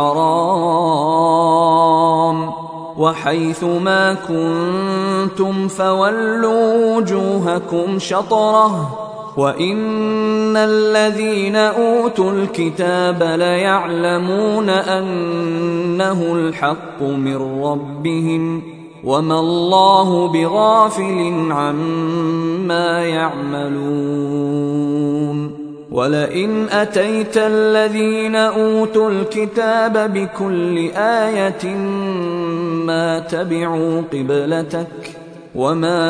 الحرام وحيث ما كنتم فولوا وجوهكم شطره وإن الذين أوتوا الكتاب ليعلمون أنه الحق من ربهم وما الله بغافل عما يعملون ولئن أتيت الذين أوتوا الكتاب بكل آية ما تبعوا قبلتك وما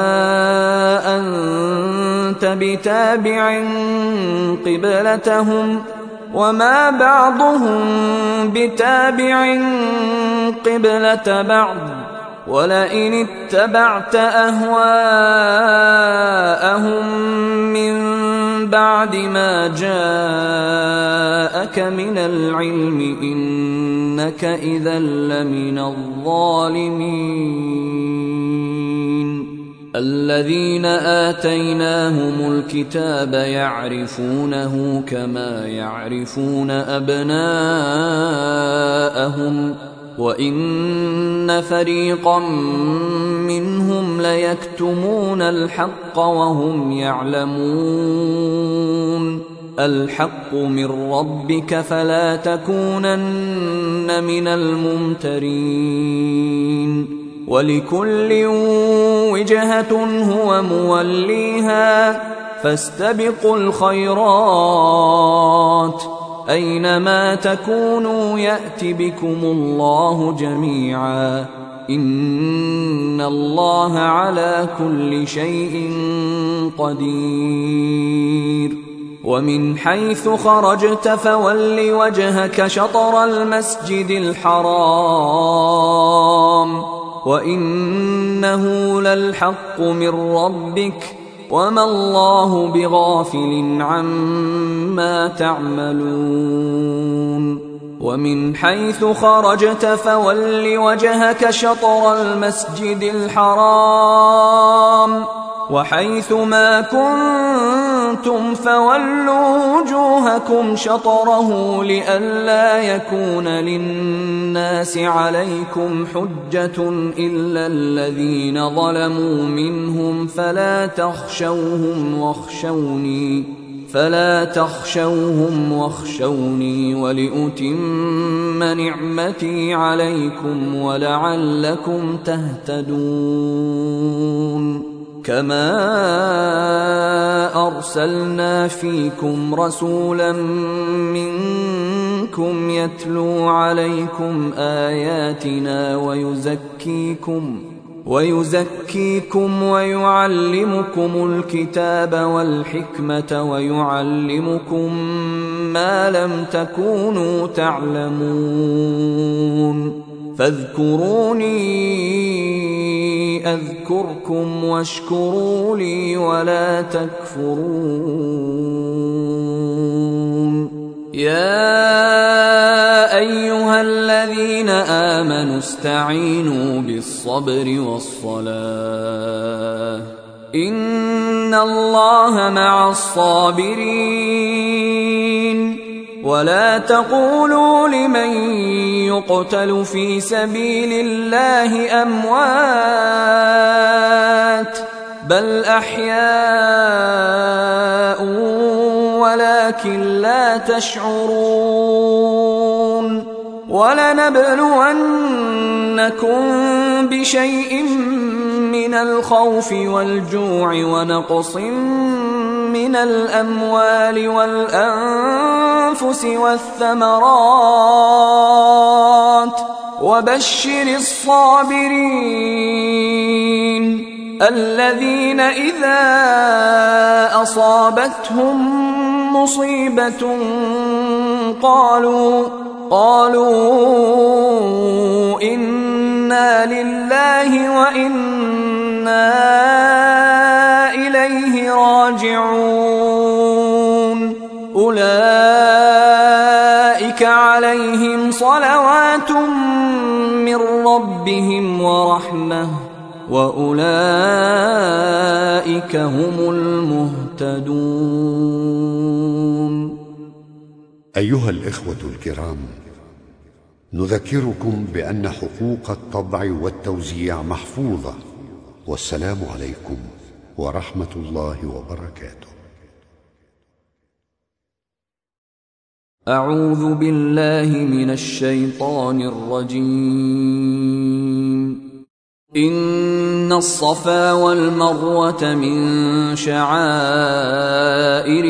أنت بتابع قبلتهم وما بعضهم بتابع قبلة بعض ولئن اتبعت أهواءهم من بعد ما جاءك من العلم إنك إذا لمن الظالمين الذين آتيناهم الكتاب يعرفونه كما يعرفون أبناءهم وإن فريقا منهم ليكتمون الحق وهم يعلمون الحق من ربك فلا تكونن من الممترين ولكل وجهة هو موليها فاستبقوا الخيرات أينما تكونوا يأت بكم الله جميعا إن الله على كل شيء قدير ومن حيث خرجت فول وجهك شطر المسجد الحرام وإنه للحق من ربك وما الله بغافل عما تعملون ومن حيث خرجت فول وجهك شطر المسجد الحرام وحيث ما كنتم فولوا وجوهكم شطره لئلا يكون للناس عليكم حجة إلا الذين ظلموا منهم فلا تخشوهم واخشوني فلا تخشوهم واخشوني ولأتم نعمتي عليكم ولعلكم تهتدون كما أرسلنا فيكم رسولا منكم يتلو عليكم آياتنا ويزكيكم ويزكيكم ويعلمكم الكتاب والحكمة ويعلمكم ما لم تكونوا تعلمون فاذكروني أذكركم واشكروا لي ولا تكفرون يا أيها الذين آمنوا استعينوا بالصبر والصلاة إن الله مع الصابرين ولا تقولوا لمن يقتل في سبيل الله أموات بل أحياء ولكن لا تشعرون ولنبلونكم بشيء من الخوف والجوع ونقص من من الأموال والأنفس والثمرات وبشر الصابرين الذين إذا أصابتهم مصيبة قالوا قالوا إنا لله وإنا إليه راجعون أولئك عليهم صلوات من ربهم ورحمة وأولئك هم المهتدون. أيها الإخوة الكرام، نذكركم بأن حقوق الطبع والتوزيع محفوظة، والسلام عليكم ورحمة الله وبركاته. أعوذ بالله من الشيطان الرجيم. إن الصفا والمروة من شعائر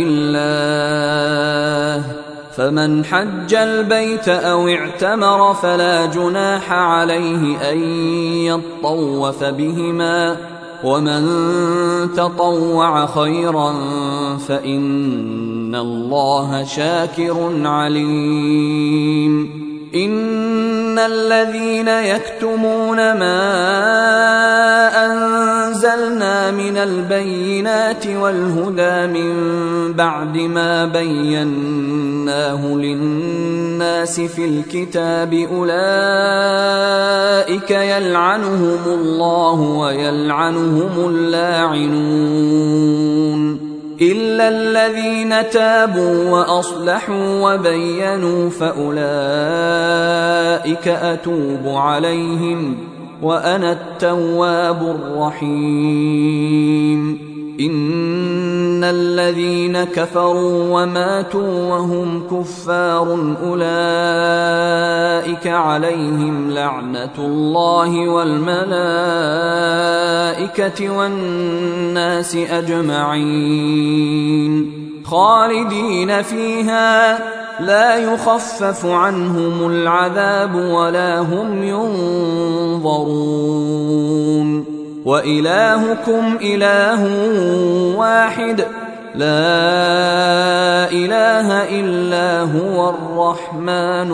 الله فمن حج البيت أو اعتمر فلا جناح عليه أن يطوف بهما ومن تطوع خيرا فإن الله شاكر عليم. إن الذين يكتمون ما أنزلنا من البينات والهدى من بعد ما بيناه للناس في الكتاب أولئك يلعنهم الله ويلعنهم اللاعنون إلا الذين تابوا وأصلحوا وبينوا فأولئك أتوب عليهم وأنا التواب الرحيم. إن الذين كفروا وماتوا وهم كفار أولئك عليهم لعنة الله والملائكة والناس أجمعين خالدين فيها لا يخفف عنهم العذاب ولا هم ينظرون. وإلهكم إله واحد لا إله إلا هو الرحمن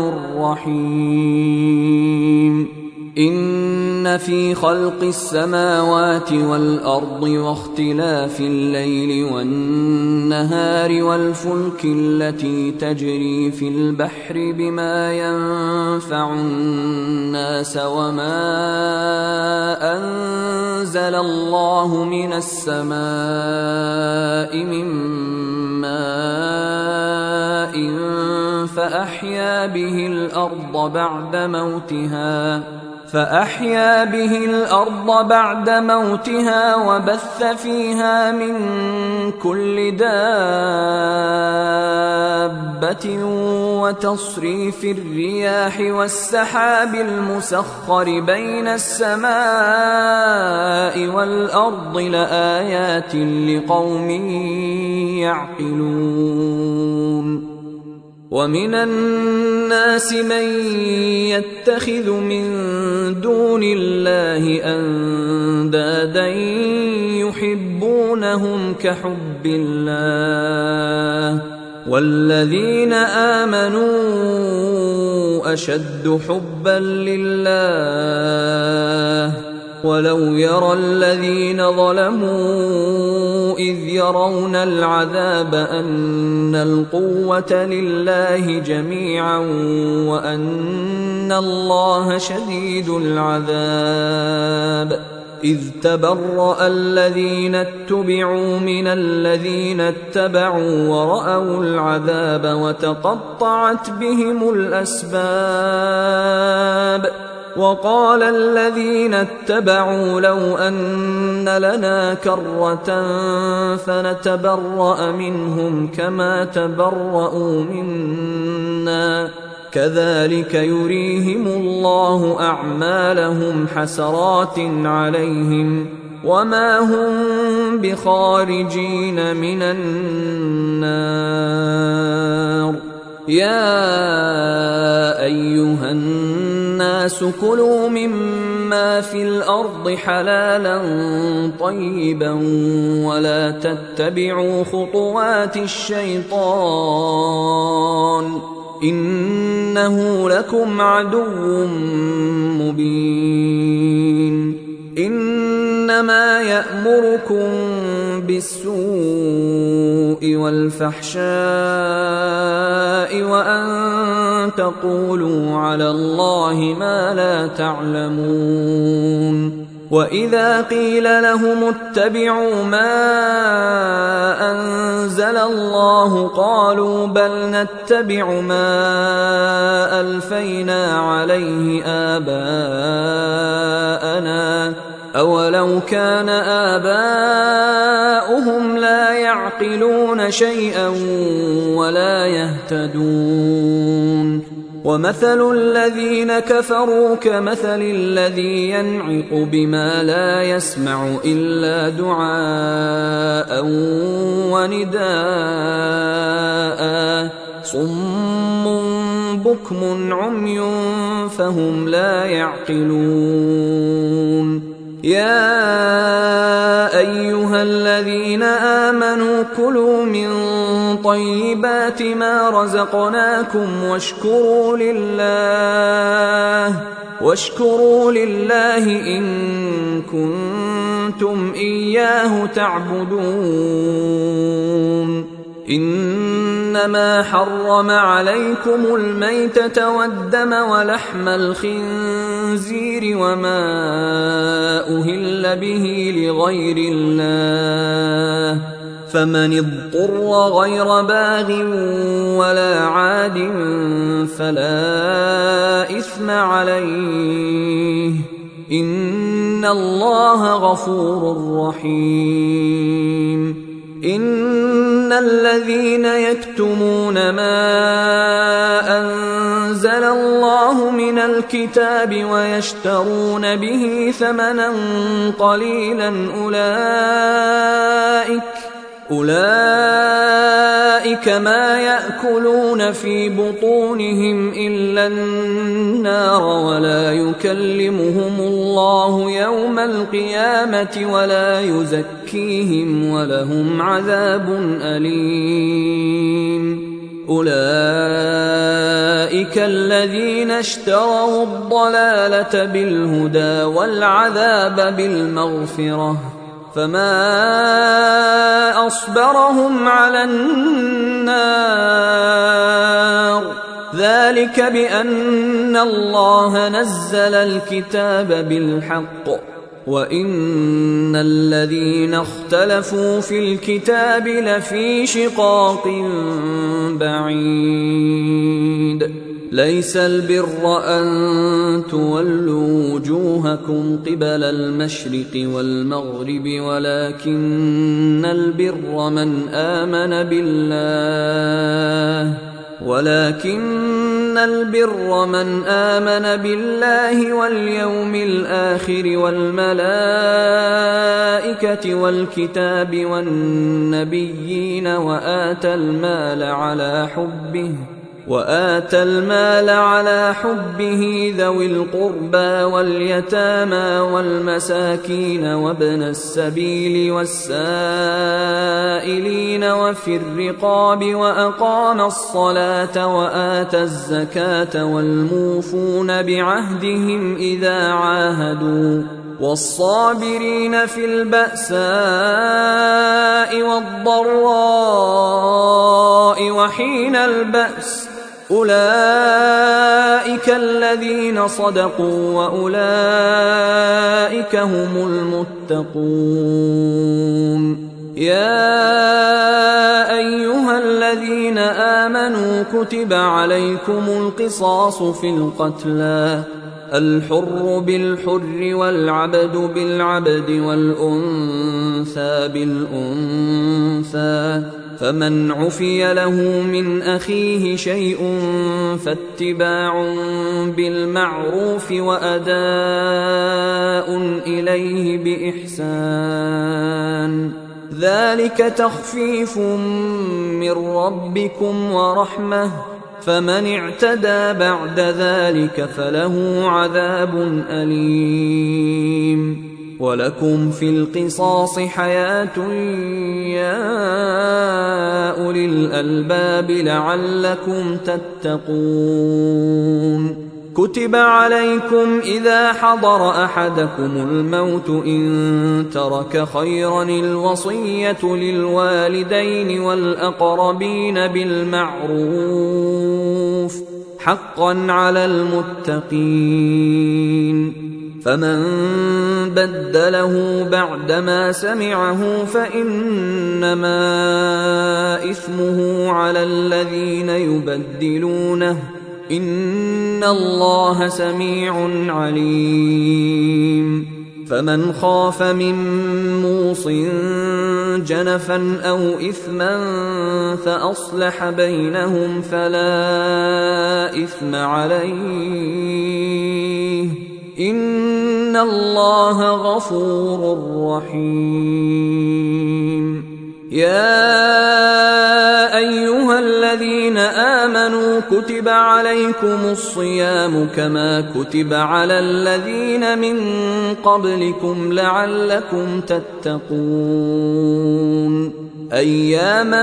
الرحيم. إن في خلق السماوات والأرض واختلاف الليل والنهار والفلك التي تجري في البحر بما ينفع الناس وما أنزل الله من السماء من ماء فأحيا به الأرض بعد موتها فأحيا به الأرض بعد موتها وبث فيها من كل دابة وتصريف الرياح والسحاب المسخر بين السماء والأرض لآيات لقوم يعقلون. ومن الناس من يتخذ من دون الله أندادا يحبونهم كحب الله والذين آمنوا أشد حبا لله ولو يرى الذين ظلموا إذ يرون العذاب أن القوة لله جميعا وأن الله شديد العذاب إذ تبرأ الذين اتبعوا من الذين اتبعوا ورأوا العذاب وتقطعت بهم الأسباب وقال الذين اتبعوا لو أن لنا كرة فنتبرأ منهم كما تبرأوا منا كذلك يريهم الله أعمالهم حسرات عليهم وما هم بخارجين من النار. يا أيها الناس كلوا مما في الأرض حلالا طيبا ولا تتبعوا خطوات الشيطان إنه لكم عدو مبين. إنما يأمركم بالسوء والفحشاء وأن تقولوا على الله ما لا تعلمون. وإذا قيل لهم اتبعوا ما أنزل الله قالوا بل نتبع ما ألفينا عليه آباءنا أولو كان آباؤهم لا يعقلون شيئا ولا يهتدون. ومثل الذين كفروا كمثل الذي ينعق بما لا يسمع إلا دعاء ونداء صم بكم عمي فهم لا يعقلون. يا أيها الذين آمنوا كلوا من طيبات ما رزقناكم واشكروا لله واشكروا لله إن كنتم إياه تعبدون. إنما حرم عليكم الميتة والدم ولحم الخنزير وما أهل به لغير الله فمن اضطر غير باغ ولا عاد فلا إثم عليه إن الله غفور رحيم. إن الذين يكتمون ما أنزل الله من الكتاب ويشترون به ثمنا قليلا أولئك أولئك ما يأكلون في بطونهم إلا النار ولا يكلمهم الله يوم القيامة ولا يزكيهم ولهم عذاب أليم. أولئك الذين اشتروا الضلالة بالهدى والعذاب بالمغفرة فما أصبرهم على النار ذلك بأن الله نزل الكتاب بالحق وإن الذين اختلفوا في الكتاب لفي شقاق بعيد. ليس البر أن تولوا وجوهكم قبل المشرق والمغرب ولكن البر من آمن بالله ولكن البر من آمن بالله واليوم الآخر والملائكة والكتاب والنبيين وآتى المال على حبه وآتى المال على حبه ذوي القربى واليتامى والمساكين وابن السبيل والسائلين وفي الرقاب وأقام الصلاة وآتى الزكاة والموفون بعهدهم إذا عاهدوا والصابرين في البأساء والضراء وحين البأس أولئك الذين صدقوا وأولئك هم المتقون. يا أيها الذين آمنوا كتب عليكم القصاص في القتلى الحر بالحر والعبد بالعبد والأنثى بالأنثى، فمن عفي له من أخيه شيء فاتباع بالمعروف وأداء إليه بإحسان، ذلك تخفيف من ربكم ورحمة، فمن اعتدى بعد ذلك فله عذاب أليم. ولكم في القصاص حياة يا أولي الألباب لعلكم تتقون. كتب عليكم إذا حضر أحدكم الموت إن ترك خيرا الوصية للوالدين والأقربين بالمعروف حقا على المتقين، فمن بدله بعدما سمعه فإنما إثمه على الذين يبدلونه، إن الله سميع عليم. فمن خاف من موص جنفا أو إثما فأصلح بينهم فلا إثم عليه، إن الله غفور رحيم. يا أيها الذين آمنوا كتب عليكم الصيام كما كتب على الذين من قبلكم لعلكم تتقون، أياما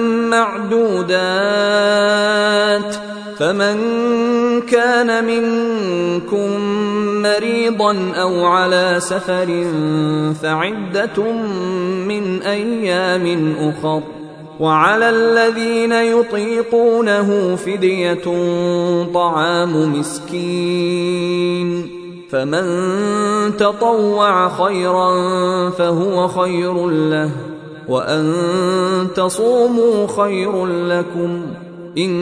معدودات، فمن كان منكم مريضا أو على سفر فعدة من أيام أخر، وعلى الذين يطيقونه فدية طعام مسكين، فمن تطوع خيرا فهو خير له، وأن تصوموا خير لكم إن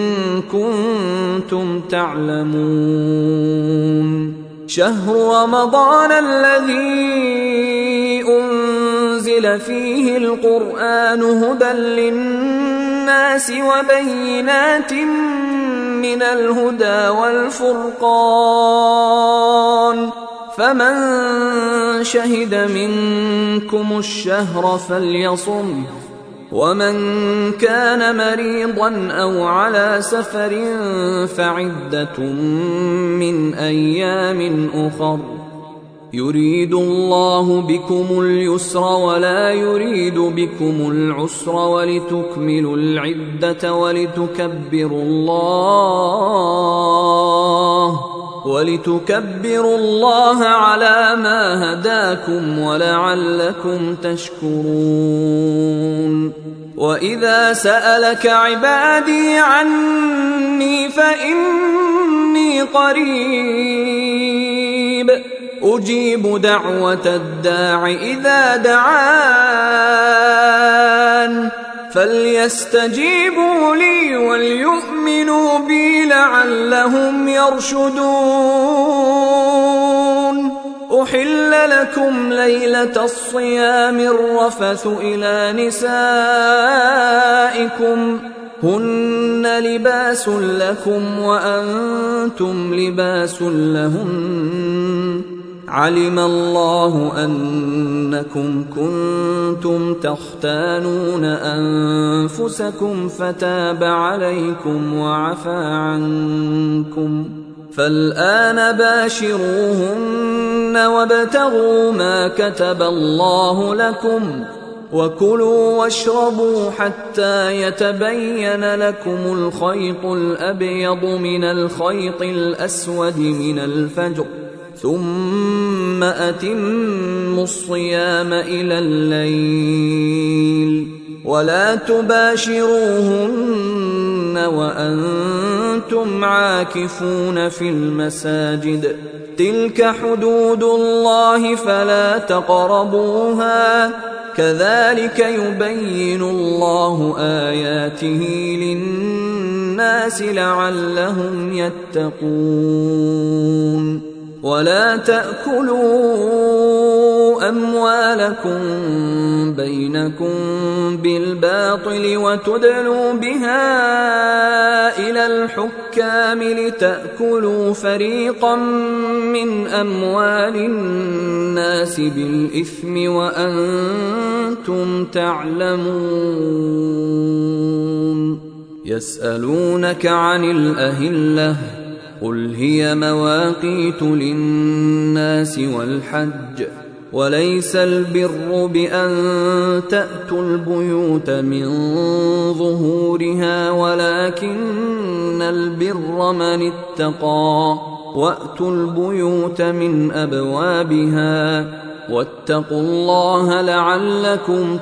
كنتم تعلمون. شهر رمضان الذي أنزل فيه القرآن هدى للناس وبينات من الهدى والفرقان، فمن شهد منكم الشهر فليصمه، ومن كان مريضا أو على سفر فعدة من أيام أخر، يريد الله بكم اليسر ولا يريد بكم العسر ولتكملوا العدة ولتكبروا الله ولتكبروا الله على ما هداكم ولعلكم تشكرون. وإذا سألك عبادي عني فإني قريب أجيب دعوة الداع إذا دعان، فليستجيبوا لي وليؤمنوا بي لعلهم يرشدون. أحل لكم ليلة الصيام الرفث إلى نسائكم هن لباس لكم وأنتم لباس لهن، علم الله أنكم كنتم تختانون أنفسكم فتاب عليكم وعفى عنكم، فالآن باشروهن وابتغوا ما كتب الله لكم، وكلوا واشربوا حتى يتبين لكم الخيط الأبيض من الخيط الأسود من الفجر، ثم أتموا الصيام إلى الليل، ولا تباشروهن وأنتم عاكفون في المساجد، تلك حدود الله فلا تقربوها، كذلك يبين الله آياته للناس الناس لعلهم يتقون. ولا تأكلوا أموالكم بينكم بالباطل وتدلوا بها إلى الحكام لتأكلوا فريقا من أموال الناس بالإثم وأنتم تعلمون. يسألونك عن الأهلة قل هي مواقيت للناس والحج وليس البر بأن تأتوا البيوت من ظهورها ولكن البر من اتقى وأتوا البيوت من أبوابها واتقوا الله لعلكم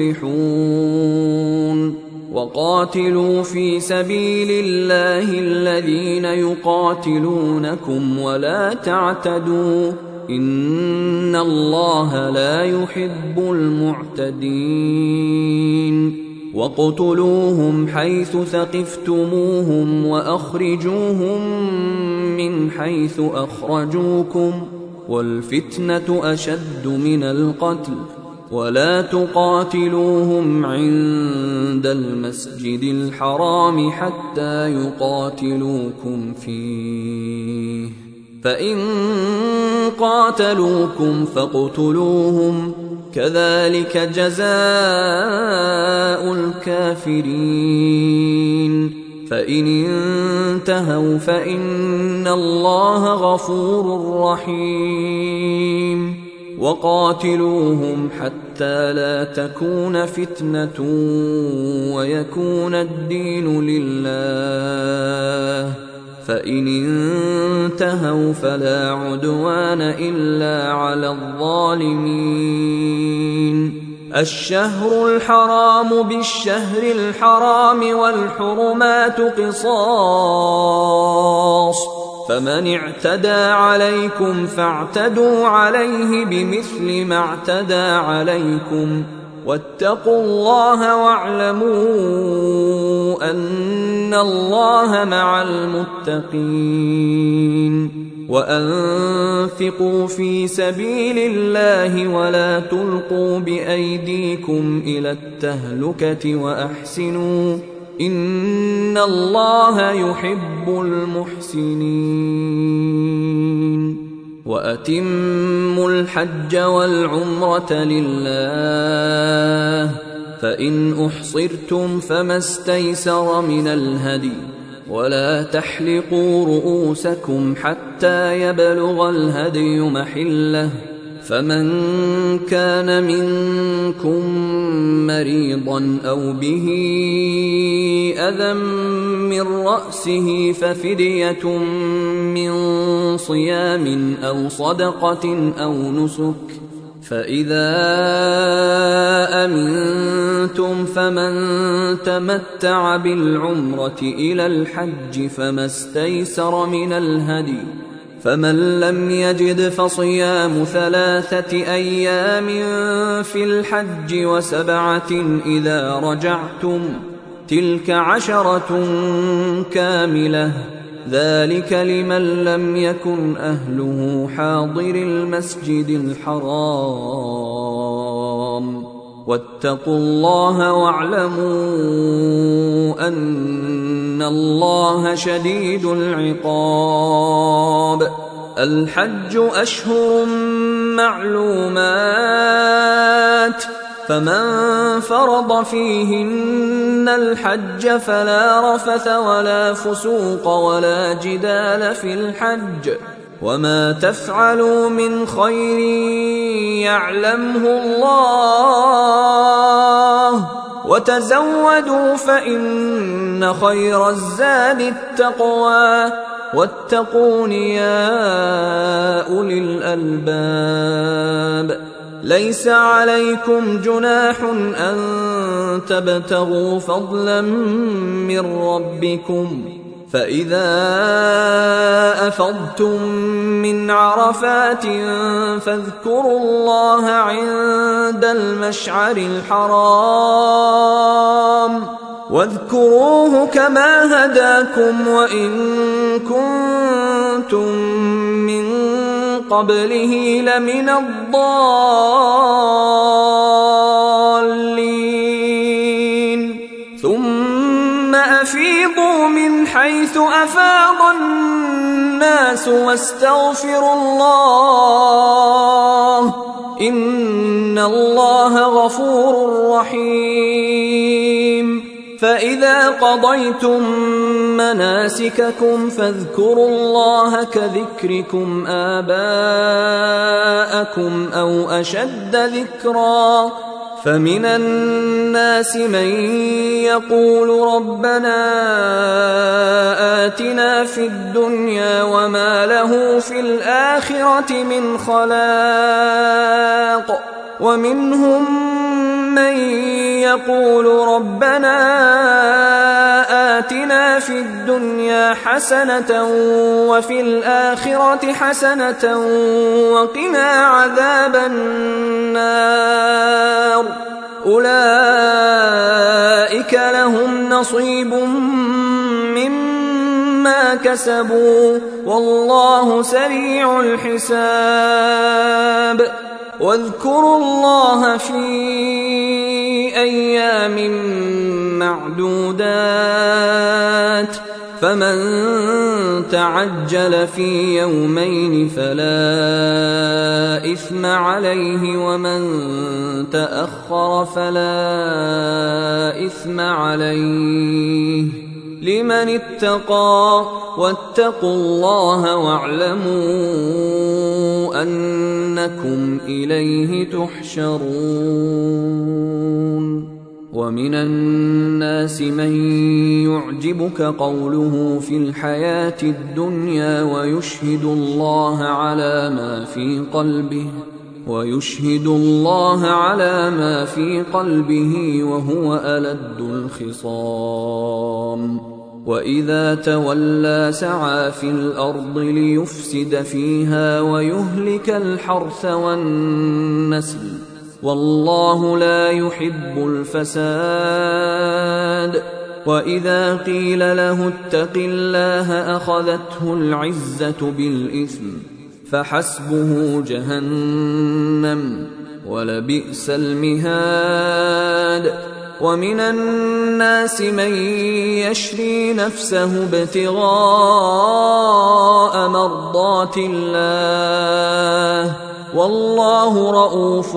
تفلحون. وقاتلوا في سبيل الله الذين يقاتلونكم ولا تعتدوا إن الله لا يحب المعتدين. وَاقْتُلُوهُمْ حَيْثُ ثَقِفْتُمُوهُمْ وَأَخْرِجُوهُمْ مِنْ حَيْثُ أَخْرَجُوكُمْ وَالْفِتْنَةُ أَشَدُّ مِنَ الْقَتْلِ وَلَا تُقَاتِلُوهُمْ عِندَ الْمَسْجِدِ الْحَرَامِ حَتَّى يُقَاتِلُوكُمْ فِيهِ فَإِنْ قَاتَلُوكُمْ فَاقْتُلُوهُمْ كَذَلِكَ جَزَاءُ الْكَافِرِينَ. فَإِنِ انتهوا فَإِنَّ اللَّهَ غَفُورٌ رَّحِيمٌ. وَقَاتِلُوهُمْ حَتَّى لَا تَكُونَ فِتْنَةٌ وَيَكُونَ الدِّينُ لِلَّهِ فَإِنِ انتهوا فَلَا عُدْوَانَ إِلَّا عَلَى الظَّالِمِينَ. الشهر الحرام بالشهر الحرام والحرمات قصاص فمن اعتدى عليكم فاعتدوا عليه بمثل ما اعتدى عليكم واتقوا الله واعلموا أن الله مع المتقين. وأنفقوا في سبيل الله ولا تلقوا بأيديكم إلى التهلكة وأحسنوا إن الله يحب المحسنين. وأتموا الحج والعمرة لله فإن أحصرتم فما استيسر من الهدي ولا تحلقوا رؤوسكم حتى يبلغ الهدي محله فمن كان منكم مريضا أو به أذى من رأسه ففدية من صيام أو صدقة أو نسك فإذا أمنتم فمن تمتع بالعمرة إلى الحج فما استيسر من الهدي فمن لم يجد فصيام ثلاثة أيام في الحج وسبعة إذا رجعتم تلك عشرة كاملة ذلك لمن لم يكن أهله حاضر المسجد الحرام واتقوا الله واعلموا أن الله شديد العقاب. الحج أشهر معلومات فمن فرض فيهن الحج فلا رفث ولا فسوق ولا جدال في الحج وما تفعلوا من خير يعلمه الله وتزودوا فإن خير الزاد التقوى واتقون يا أولي الألباب. ليس عليكم جناح أن تبتغوا فضلا من ربكم فإذا أفضتم من عرفات فاذكروا الله عند المشعر الحرام واذكروه كما هداكم وإن كنتم من قبله لمن الضالين ثم أفيضوا من حيث أفاض الناس واستغفروا الله إن الله غفور رحيم فإذا قضيتم مناسككم فاذكروا الله كذكركم آباءكم أو أشد ذكرا فمن الناس من يقول ربنا آتنا في الدنيا وما له في الآخرة من خلاق ومنهم من يقول ربنا آتنا في الدنيا حسنة وفي الآخرة حسنة وقنا عذاب النار أولئك لهم نصيب مما كسبوا والله سريع الحساب واذكروا الله في أيام معدودات فمن تعجل في يومين فلا إثم عليه ومن تأخر فلا إثم عليه لمن اتقى واتقوا الله واعلموا أنكم إليه تحشرون ومن الناس من يعجبك قوله في الحياة الدنيا ويشهد الله على ما في قلبه ويشهد الله على ما في قلبه وهو ألد الخصام وإذا تولى سعى في الأرض ليفسد فيها ويهلك الحرث والنسل والله لا يحب الفساد وإذا قيل له اتق الله أخذته العزة بالإثم فحسبه جهنم ولبئس المهاد ومن الناس من يشري نفسه ابتغاء مرضات الله والله رؤوف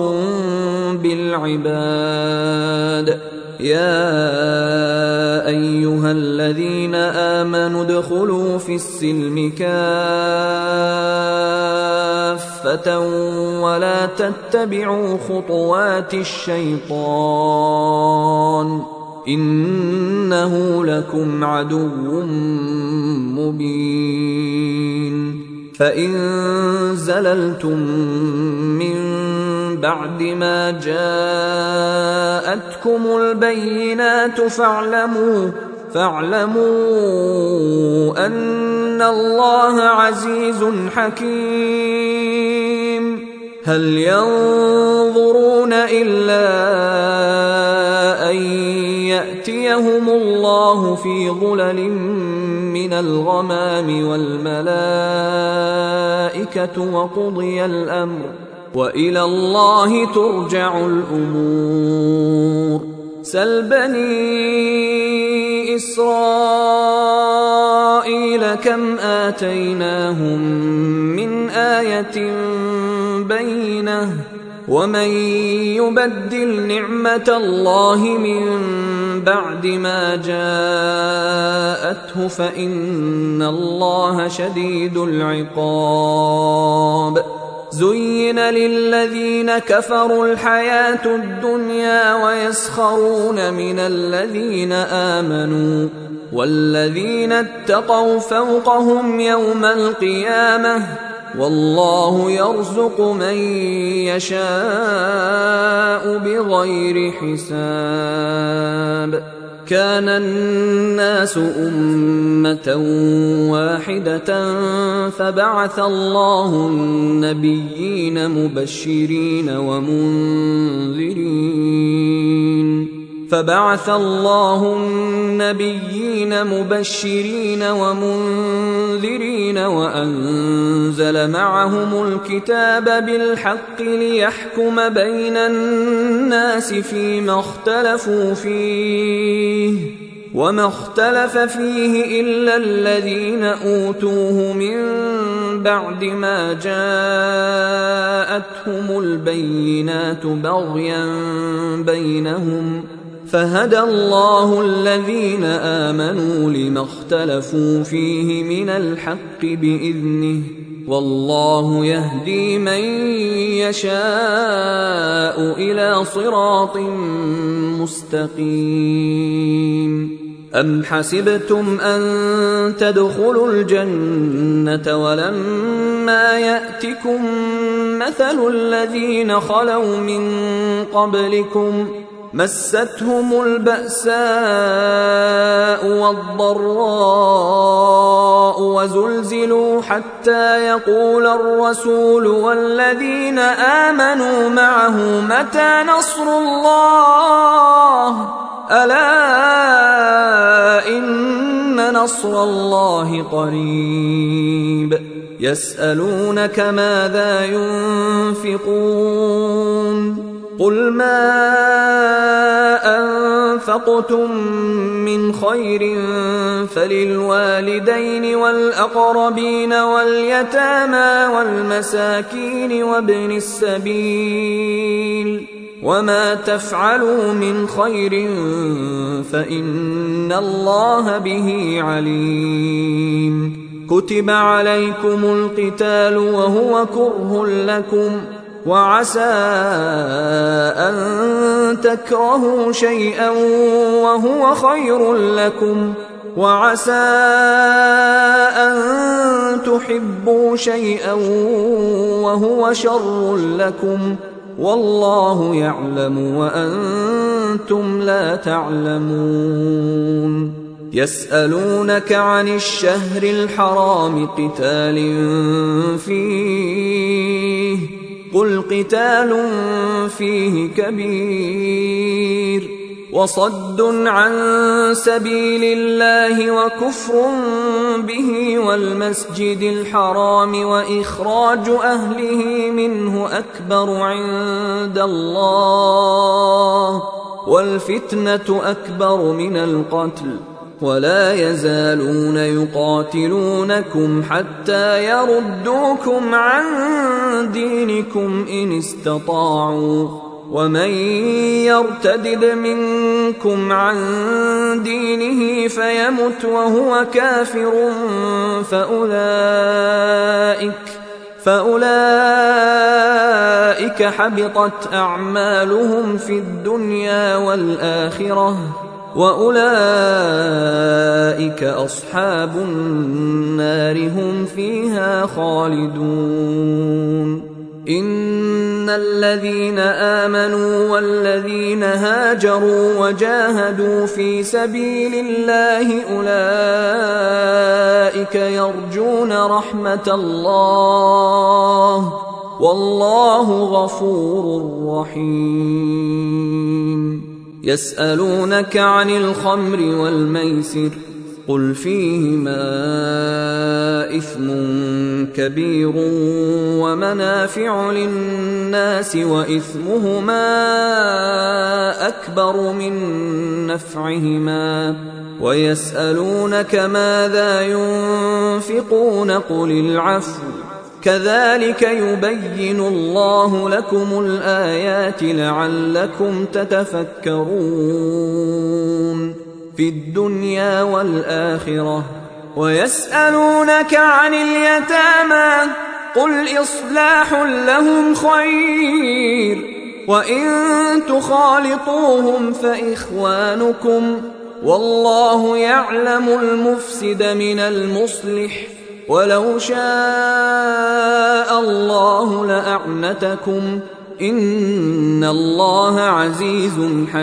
بالعباد يا أيها الذين آمنوا ادخلوا في السلم كافة ولا تتبعوا خطوات الشيطان إنه لكم عدو مبين فإن زللتم من بعد ما جاءتكم البينات فاعلموا فاعلموا أن الله عزيز حكيم هل ينظرون إلا أن يأتيهم الله في ظلل من الغمام والملائكة وقضي الأمر وإلى الله ترجع الأمور سل بني إسرائيل كم آتيناهم من آية بينة ومن يبدل نعمة الله من بعد ما جاءته فإن الله شديد العقاب زين للذين كفروا الحياة الدنيا ويسخرون من الذين آمنوا والذين اتقوا فوقهم يوم القيامة والله يرزق من يشاء بغير حساب كان الناس أمة واحدة فبعث الله النبيين مبشرين ومنذرين فبعث الله النبيين مبشرين ومنذرين وأنزل معهم الكتاب بالحق ليحكم بين الناس فيما اختلفوا فيه وما اختلف فيه إلا الذين أوتوه من بعد ما جاءتهم البينات بغيا بينهم فهدى الله الذين آمنوا لما اختلفوا فيه من الحق بإذنه والله يهدي من يشاء إلى صراط مستقيم. أم حسبتم أن تدخلوا الجنة ولما يأتكم مثل الذين خلوا من قبلكم مستهم البأساء والضراء وزلزلوا حتى يقول الرسول والذين آمنوا معه متى نصر الله ألا إن نصر الله قريب. يسألونك ماذا ينفقون قل ما أنفقتم من خير فللوالدين والأقربين واليتامى والمساكين وابن السبيل وما تفعلوا من خير فإن الله به عليم. كتب عليكم القتال وهو كره لكم وعسى أن تكرهوا شيئا وهو خير لكم وعسى أن تحبوا شيئا وهو شر لكم والله يعلم وأنتم لا تعلمون. يسألونك عن الشهر الحرام قتال فيه قل قتال فيه كبير وصد عن سبيل الله وكفر به والمسجد الحرام وإخراج أهله منه أكبر عند الله والفتنة أكبر من القتل ولا يزالون يقاتلونكم حتى يردوكم عن دينكم إن استطاعوا ومن يرتدد منكم عن دينه فيمت وهو كافر فأولئك فأولئك حبطت أعمالهم في الدنيا والآخرة وأولئك أصحاب النار هم فيها خالدون. إن الذين آمنوا والذين هاجروا وجاهدوا في سبيل الله أولئك يرجون رحمة الله والله غفور رحيم. يسألونك عن الخمر والميسر قل فيهما إثم كبير ومنافع للناس وإثمهما أكبر من نفعهما ويسألونك ماذا ينفقون قل العفو كذلك يبين الله لكم الآيات لعلكم تتفكرون في الدنيا والآخرة. ويسألونك عن اليتامى قل إصلاح لهم خير وإن تخالطوهم فإخوانكم والله يعلم المفسد من المصلح ولو شاء الله لأعنتكم إن الله عزيز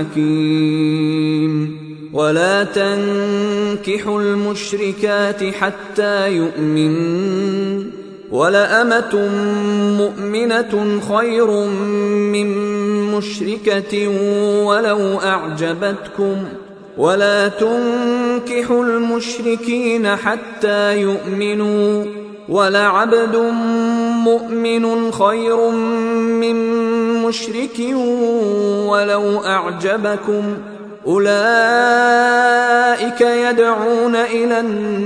حكيم. ولا تنكحوا المشركات حتى يؤمنن ولأمة مؤمنة خير من مشركة ولو أعجبتكم ولا تنكحوا المشركين حتى يؤمنوا ولعبد مؤمن خير من مشرك ولو أعجبكم أولئك يدعون إلى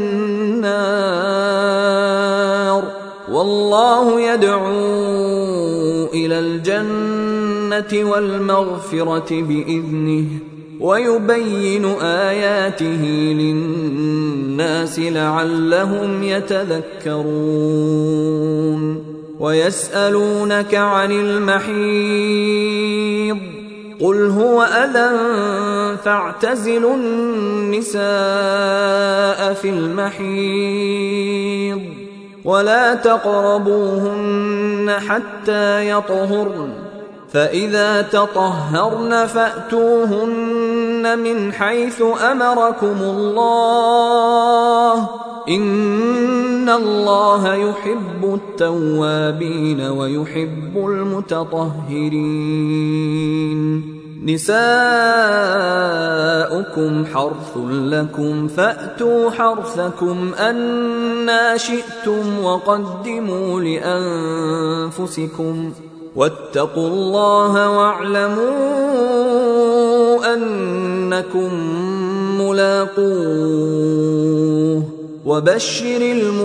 النار والله يدعو إلى الجنة والمغفرة بإذنه ويبين آياته للناس لعلهم يتذكرون ويسألونك عن المحيض قل هو أذى فاعتزلوا النساء في المحيض ولا تقربوهن حتى يطهرن فإذا تطهرن فأتوهن من حيث أمركم الله إن الله يحب التوابين ويحب المتطهرين نساؤكم حرث لكم فأتوا حرثكم أنى شئتم وقدموا لأنفسكم واتقوا الله واعلموا أنكم ملاقوه وبشر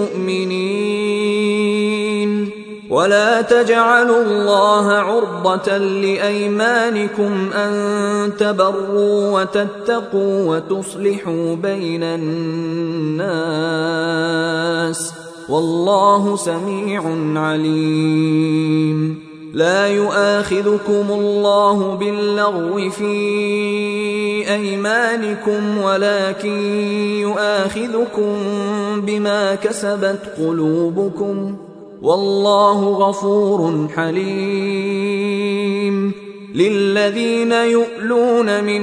المؤمنين ولا تجعلوا الله عرضة لأيمانكم أن تبروا وتتقوا وتصلحوا بين الناس والله سميع عليم لا يؤاخذكم الله باللغو في أيمانكم ولكن يؤاخذكم بما كسبت قلوبكم والله غفور حليم للذين يؤلون من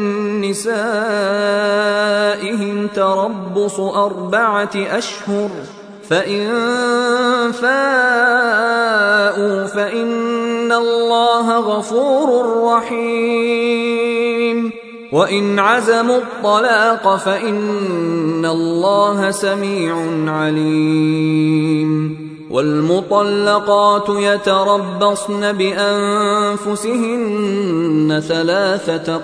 نسائهم تربص أربعة أشهر فإن فاءوا فإن الله غفور رحيم وإن عزموا الطلاق فإن الله سميع عليم والمطلقات يتربصن بأنفسهن ثلاثة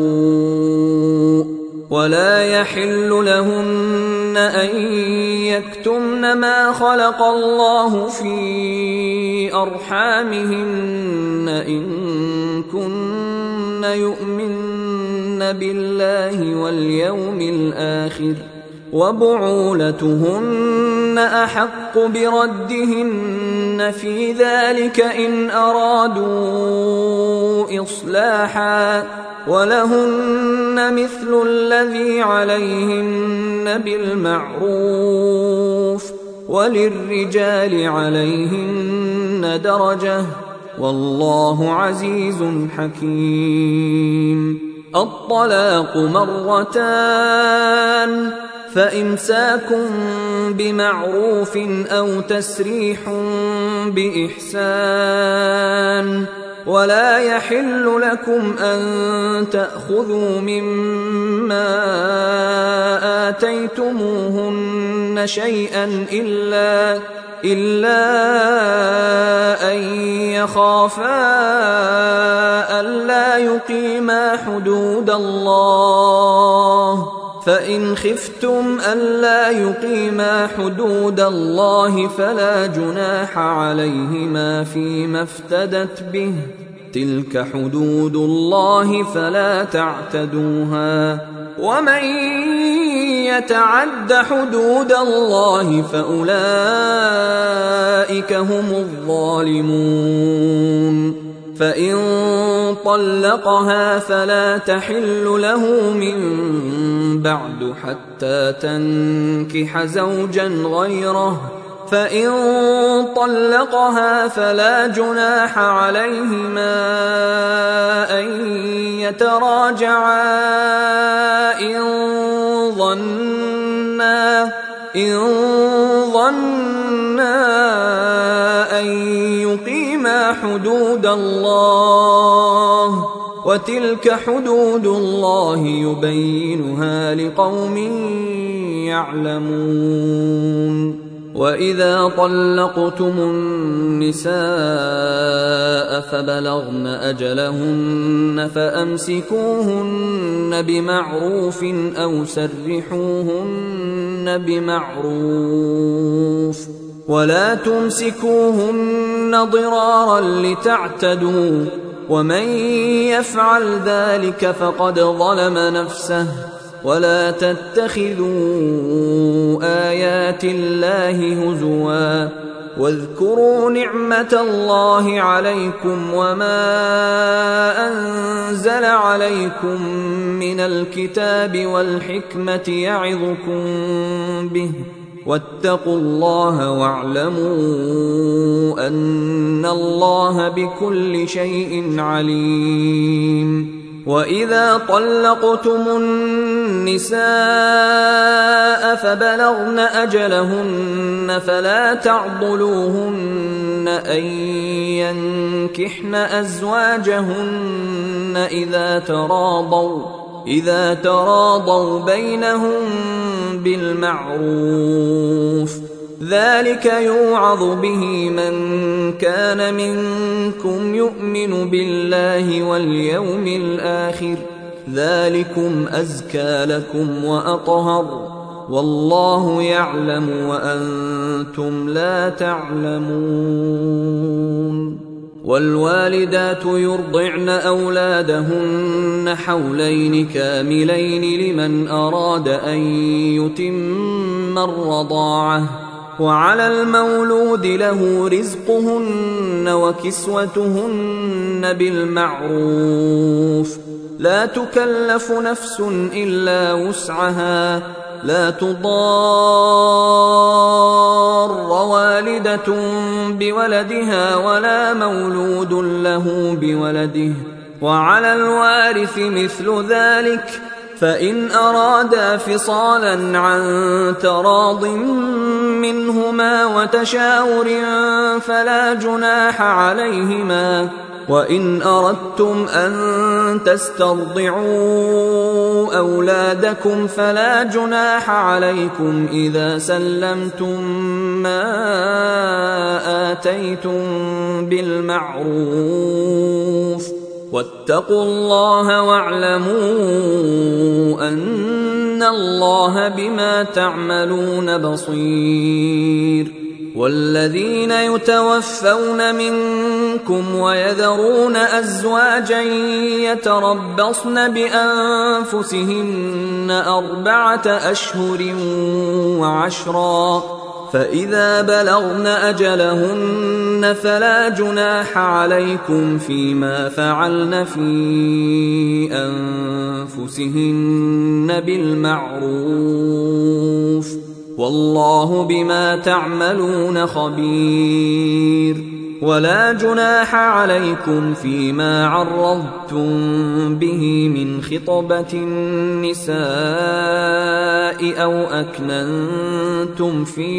قروء ولا يحل لهن أن يكتمن ما خلق الله في أرحامهن إن كن يؤمن بالله واليوم الآخر وبعولتهن أحق بردهن في ذلك إن أرادوا إصلاحا ولهن مثل الذي عليهن بالمعروف وللرجال عليهن درجة والله عزيز حكيم الطلاق مرتان فإمساك بمعروف أو تسريح بإحسان ولا يحل لكم أن تأخذوا مما آتيتموهن شيئا إلا إلا أن يخافا ألا يقيما حدود الله فإن خفتم ألا يقيما حدود الله فلا جناح عليهما فيما افتدت به تلك حدود الله فلا تعتدوها ومن يتعد حدود الله فأولئك هم الظالمون فإن طلقها فلا تحل له من بعد حتى تنكح زوجا غيره فإن طلقها فلا جناح عليهما أن يتراجعا إن ظنا إن ظنا أن يقيما حدود الله وتلك حدود الله يبينها لقوم يعلمون. وإذا طلقتم النساء فبلغن أجلهن فأمسكوهن بمعروف أو سرحوهن بمعروف، ولا تمسكوهن ضرارا لتعتدوا، ومن يفعل ذلك فقد ظلم نفسه. ولا تتخذوا آيات الله هزوا، واذكروا نعمة الله عليكم وما أنزل عليكم من الكتاب والحكمة يعظكم به، واتقوا الله واعلموا أن الله بكل شيء عليم. وإذا طلقتم النساء فبلغن أجلهن فلا تعضلوهن أن ينكحن أزواجهن إذا تراضوا إذا تراضوا بينهم بالمعروف، ذلك يوعظ به من كان منكم يؤمن بالله واليوم الآخر، ذلكم أزكى لكم وأطهر، والله يعلم وأنتم لا تعلمون. والوالدات يرضعن أولادهن حولين كاملين لمن أراد أن يتم الرضاعة، وعلى المولود له رزقهن وكسوتهن بالمعروف، لا تكلف نفس إلا وسعها، لا تضار والدة بولدها ولا مولود له بولده، وعلى الوارث مثل ذلك، فإن أرادا فصالا عن تراض منهما وتشاور فلا جناح عليهما. وإن أردتم أن تسترضعوا أولادكم فلا جناح عليكم إذا سلمتم ما آتيتم بالمعروف، واتقوا الله واعلموا أن الله بما تعملون بصير. والذين يتوفون منكم ويذرون أزواجا يتربصن بأنفسهن أربعة أشهر وعشرا، فإذا بلغن أجلهن فلا جناح عليكم فيما فعلن في أنفسهن بالمعروف، والله بما تعملون خبير. ولا جناح عليكم فيما عرضتم به من خطبة النساء أو أكننتم في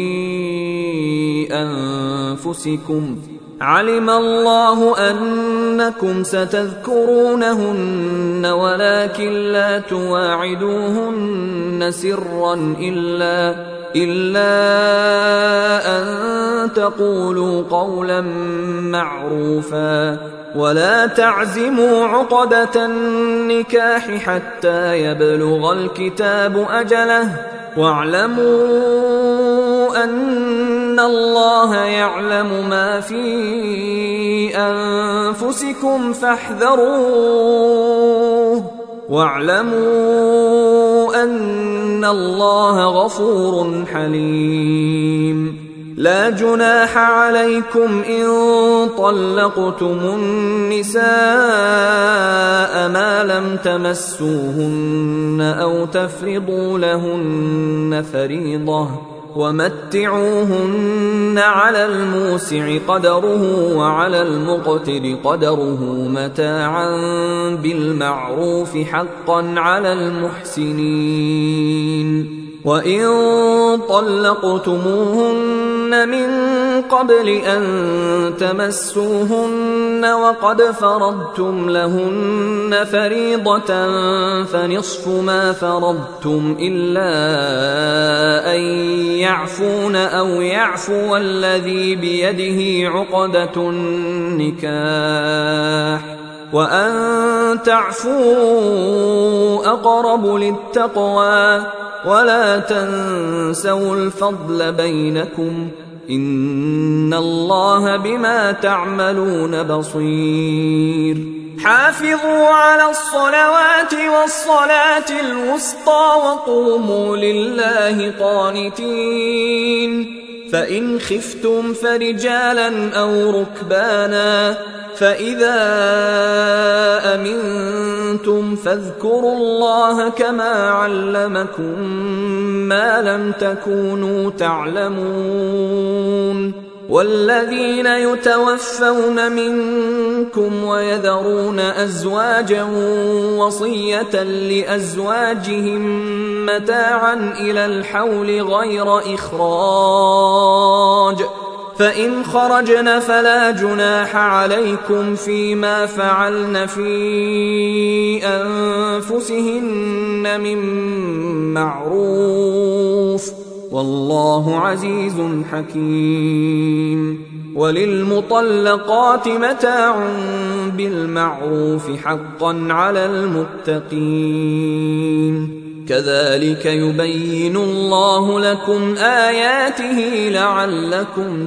أنفسكم، علم الله أنكم ستذكرونهن ولكن لا تواعدوهن سرا إلا إلا أن تقولوا قولا معروفا، ولا تعزموا عقدة النكاح حتى يبلغ الكتاب أجله، واعلموا أن الله يعلم ما في أنفسكم فاحذروه، واعلموا أن الله غفور حليم. لا جناح عليكم إن طلقتم النساء ما لم تمسوهن أو تفرضوا لهن فريضة، ومتعوهن على الموسع قدره وعلى المقتر قدره متاعا بالمعروف حقا على المحسنين. وإن طلقتموهن من قبل أن تمسوهن وقد فرضتم لهن فريضة فنصف ما فرضتم إلا أن يعفون أو يعفو الذي بيده عقدة النكاح وأن تعفوا أقرب للتقوى ولا تنسوا الفضل بينكم إن الله بما تعملون بصير حافظوا على الصلوات والصلاة الوسطى وقوموا لله قانتين فإن خفتم فرجالا أو ركبانا فإذا أمنتم فاذكروا الله كما علمكم ما لم تكونوا تعلمون والذين يتوفون منكم ويذرون أزواجا وصية لأزواجهم متاعا إلى الحول غير إخراج فإن خرجن فلا جناح عليكم فيما فعلن في أنفسهن من معروف والله عزيز حكيم وللمطلقات متاع بالمعروف حقا على المتقين كذلك يبين الله لكم آياته لعلكم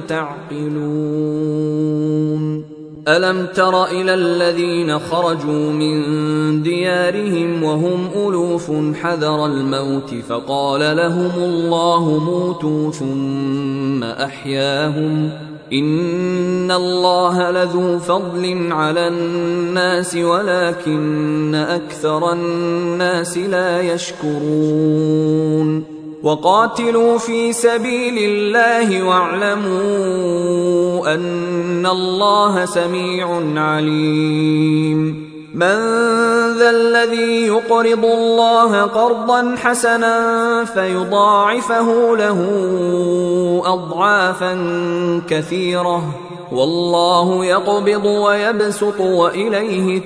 تعقلون ألم تر إلى الذين خرجوا من ديارهم وهم ألوف حذر الموت فقال لهم الله موتوا ثم أحياهم إن الله لذو فضل على الناس ولكن أكثر الناس لا يشكرون وقاتلوا في سبيل الله واعلموا أن الله سميع عليم من ذا الذي يقرض الله قرضا حسنا فيضاعفه له أضعافا كثيرة والله يقبض ويبسط وإليه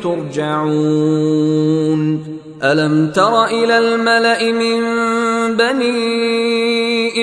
ترجعون ألم تر إلى الملأ من بني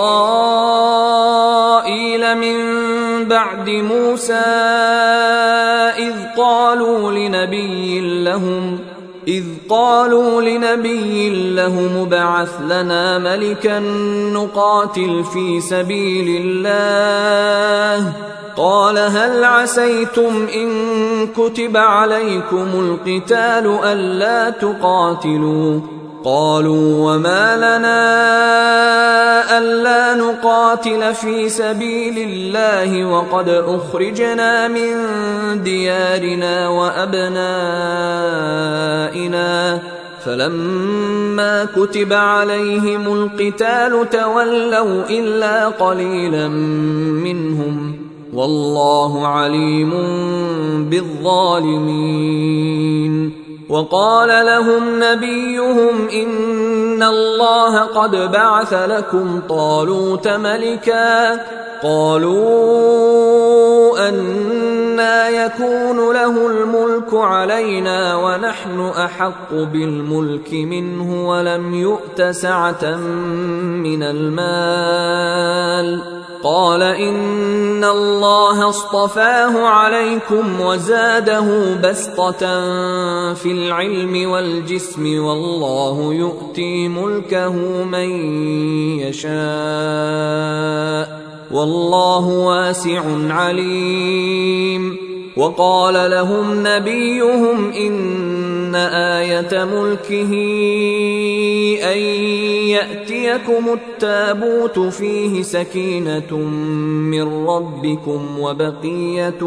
إسرائيل من بعد موسى إذ قالوا لنبي لهم إذ قالوا لنبي لهم ابعث لنا ملكا نقاتل في سبيل الله قال هل عسيتم إن كتب عليكم القتال ألا تقاتلوا قالوا وما لنا ألا نقاتل في سبيل الله وقد أخرجنا من ديارنا وأبنائنا فلما كتب عليهم القتال تولوا إلا قليلا منهم والله عليم بالظالمين وقال لهم نبيهم إن الله قد بعث لكم طالوت ملكا قالوا أنى يكون له الملك علينا ونحن أحق بالملك منه ولم يؤت سعة من المال قال إن الله اصطفاه عليكم وزاده بسطة في العلم والجسم والله يؤتي ملكه من يشاء والله واسع عليم وقال لهم نبيهم إن آية ملكه أن يأتيكم التابوت فيه سكينة من ربكم وبقية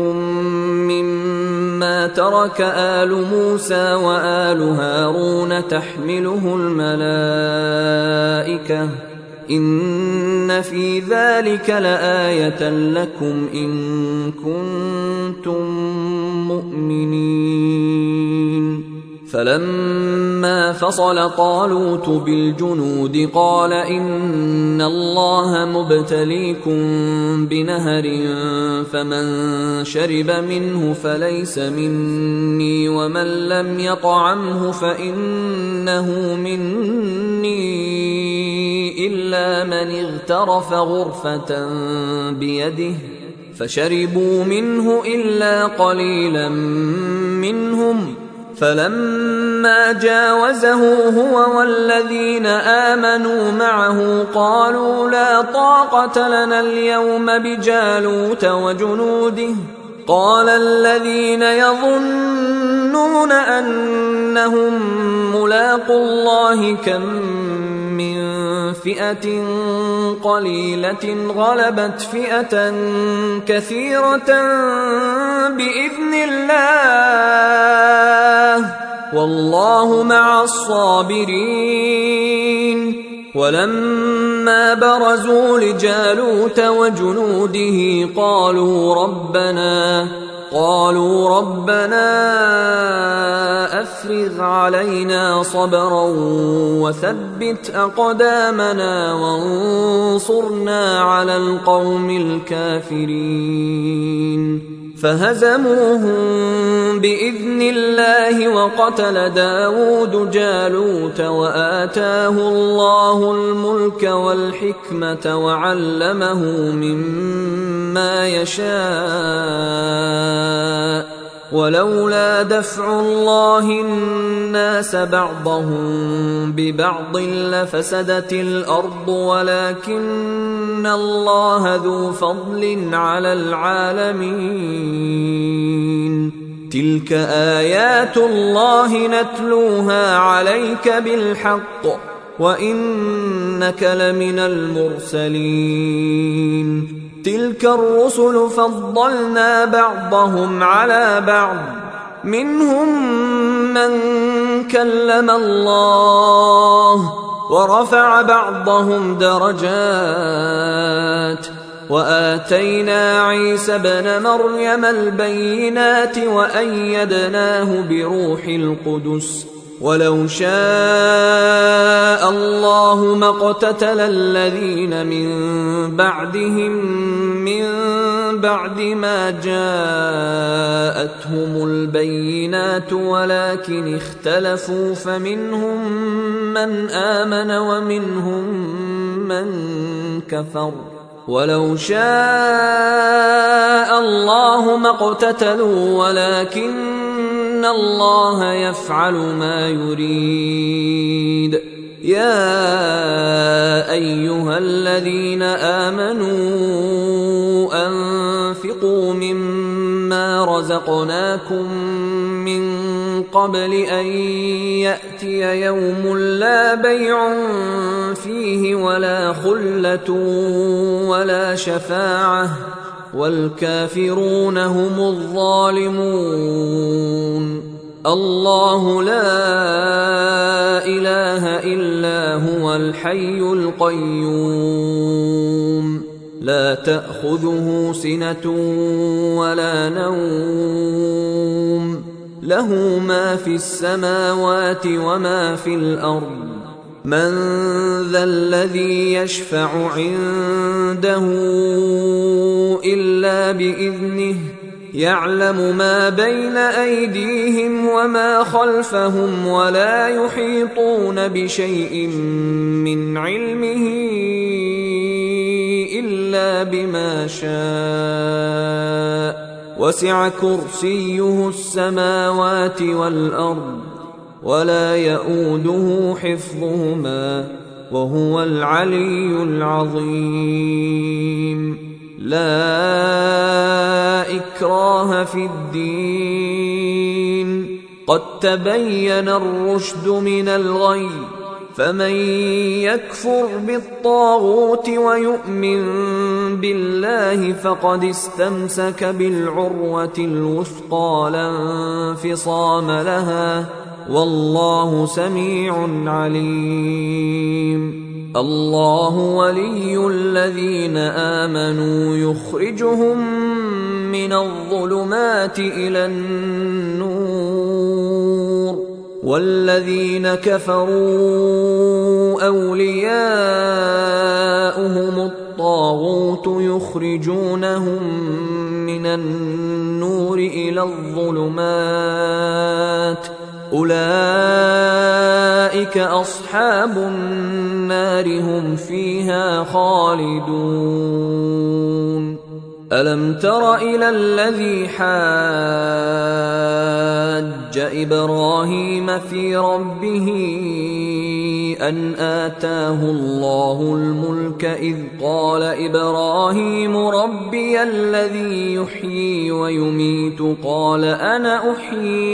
مما ترك آل موسى وآل هارون تحمله الملائكة إن في ذلك لآية لكم إن كنتم مؤمنين فلما فصل طالوت بالجنود قال إن الله مبتليكم بنهر فمن شرب منه فليس مني ومن لم يطعمه فإنه مني إلا من اغترف غرفة بيده فشربوا منه إلا قليلا منهم فلما جاوزه هو والذين آمنوا معه قالوا لا طاقة لنا اليوم بجالوت وجنوده قال الذين يظنون أنهم ملاقو الله كم من فئة قليلة غلبت فئة كثيرة بإذن الله والله مع الصابرين ولما برزوا لجالوت وجنوده قالوا ربنا قالوا ربنا أفرغ علينا صبرا وثبت أقدامنا وانصرنا على القوم الكافرين فهزموهم بإذن الله وقتل داود جالوت وآتاه الله الملك والحكمة وعلمه مما يشاء ولولا دفع الله الناس بعضهم ببعض لفسدت الأرض ولكن الله ذو فضل على العالمين تلك آيات الله نتلوها عليك بالحق وإنك لمن المرسلين تلك الرسل فضلنا بعضهم على بعض منهم من كلم الله ورفع بعضهم درجات وآتينا عيسى ابن مريم البينات وأيدناه بروح القدس ولو شاء الله ما اقتتل الذين من بعدهم من بعد ما جاءتهم البينات ولكن اختلفوا فمنهم من آمن ومنهم من كفر ولو شاء الله ما اقتتلوا ولكن الله يفعل ما يريد يا أيها الذين آمنوا أنفقوا مما رزقناكم من قبل أن يأتي يوم لا بيع فيه ولا خلة ولا شفاعة والكافرون هم الظالمون الله لا إله إلا هو الحي القيوم لا تأخذه سنة ولا نوم له ما في السماوات وما في الأرض من ذا الذي يشفع عنده إلا بإذنه يعلم ما بين أيديهم وما خلفهم ولا يحيطون بشيء من علمه إلا بما شاء وسع كرسيه السماوات والأرض ولا يؤوده حفظهما وهو العلي العظيم لا إكراه في الدين قد تبين الرشد من الغي فمن يكفر بالطاغوت ويؤمن بالله فقد استمسك بالعروة الوثقى لا انفصام لها والله سميع عليم الله ولي الذين آمنوا يخرجهم من الظلمات إلى النور والذين كفروا أولياؤهم الطاغوت يخرجونهم من النور إلى الظلمات أولئك أصحاب النار هم فيها خالدون. ألم تر إلى الذي حاج إبراهيم في ربه أن آتاه الله الملك إذ قال إبراهيم ربي الذي يحيي ويميت قال أنا أحيي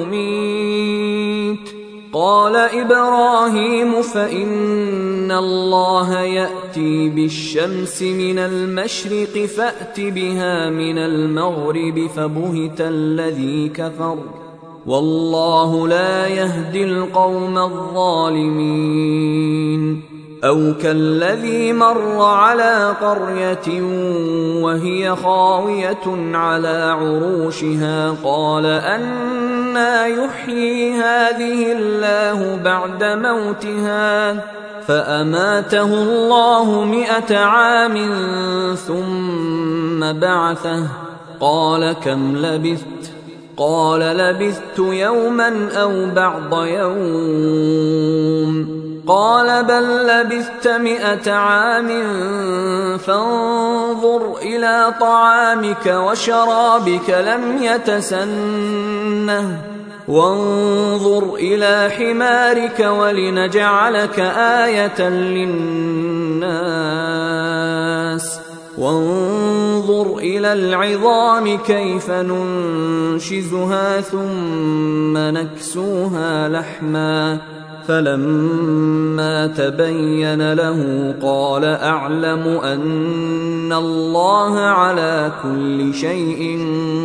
وأميت قال إبراهيم فإن الله يأتي بالشمس من المشرق فأت بها من المغرب فبهت الذي كفر والله لا يهدي القوم الظالمين. أو كالذي مر على قرية وهي خاوية على عروشها قال أنى يحيي هذه الله بعد موتها فأماته الله مئة عام ثم بعثه قال كم لبثت قال لبثت يوما أو بعض يوم قال بل لبثت مئة عام فانظر إلى طعامك وشرابك لم يتسنه وانظر إلى حمارك ولنجعلك آية للناس وانظر إلى العظام كيف ننشزها ثم نكسوها لحما فلما تبين له قال أعلم أن الله على كل شيء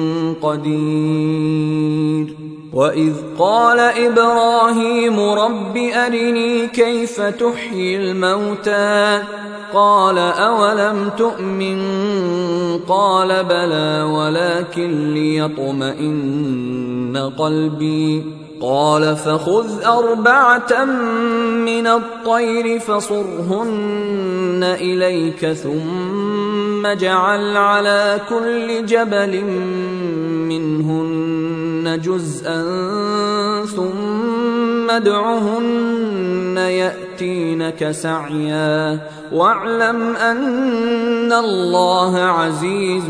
قدير. وإذ قال إبراهيم رب أرني كيف تحيي الموتى قال أولم تؤمن قال بلى ولكن ليطمئن قلبي قال فخذ أربعة من الطير فصرهن إليك ثم اجعل على كل جبل منهن جزءا ثم ادعهن يأتينك سعيا واعلم أن الله عزيز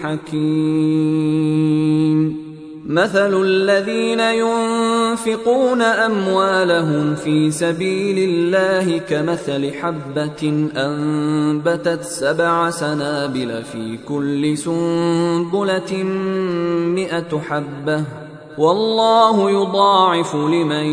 حكيم. مثل الذين ينفقون أموالهم في سبيل الله كمثل حبة أنبتت سبع سنابل في كل سنبلة مئة حبة والله يضاعف لمن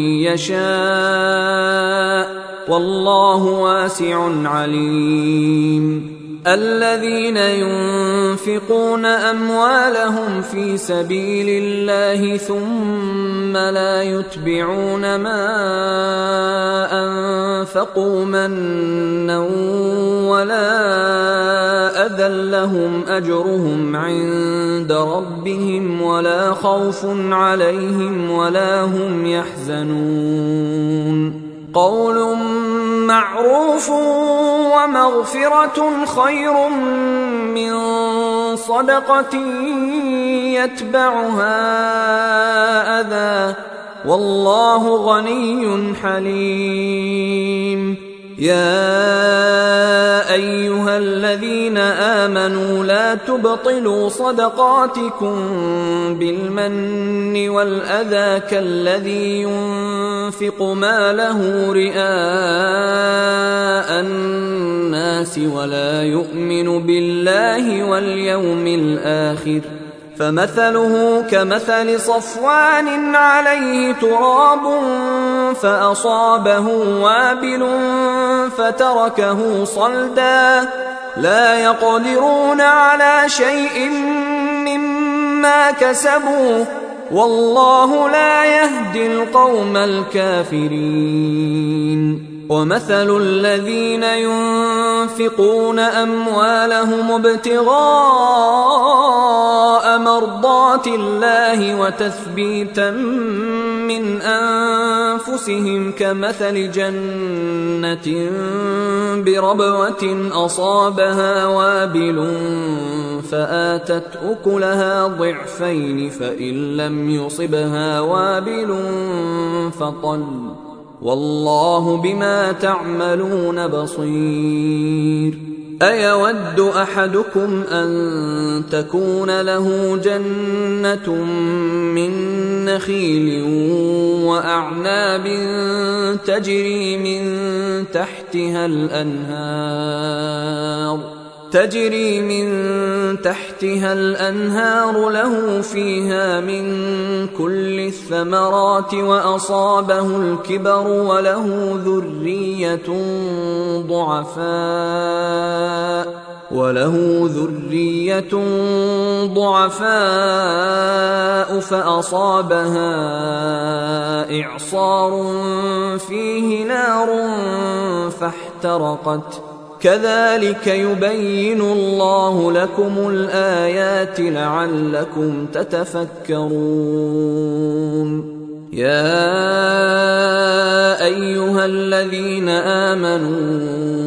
يشاء والله واسع عليم. الذين ينفقون أموالهم في سبيل الله ثم لا يتبعون ما أنفقوا منا ولا أذى لهم أجرهم عند ربهم ولا خوف عليهم ولا هم يحزنون. قول معروف ومغفرة خير من صدقة يتبعها أذى والله غني حليم. يا أيها الذين آمنوا لا تبطلوا صدقاتكم بالمن والأذى كالذي ينفق ماله رئاء الناس ولا يؤمن بالله واليوم الآخر فمثله كمثل صفوان عليه تراب فأصابه وابل فتركه صلدا لا يقدرون على شيء مما كسبوا والله لا يهدي القوم الكافرين. ومثل الذين ينفقون أموالهم ابتغاء مرضات الله وتثبيتا من أنفسهم كمثل جنة بربوة أصابها وابل فآتت أكلها ضعفين فإن لم يصبها وابل فطل والله بما تعملون بصير. أيود أحدكم أن تكون له جنة من نخيل وأعناب تجري من تحتها الأنهار تجري من تحتها الأنهار له فيها من كل الثمرات وأصابه الكبر وله ذرية ضعفاء وله ذرية ضعفاء فأصابها إعصار فيه نار فاحترقت كذلك يبين الله لكم الآيات لعلكم تتفكرون. يا أيها الذين آمنوا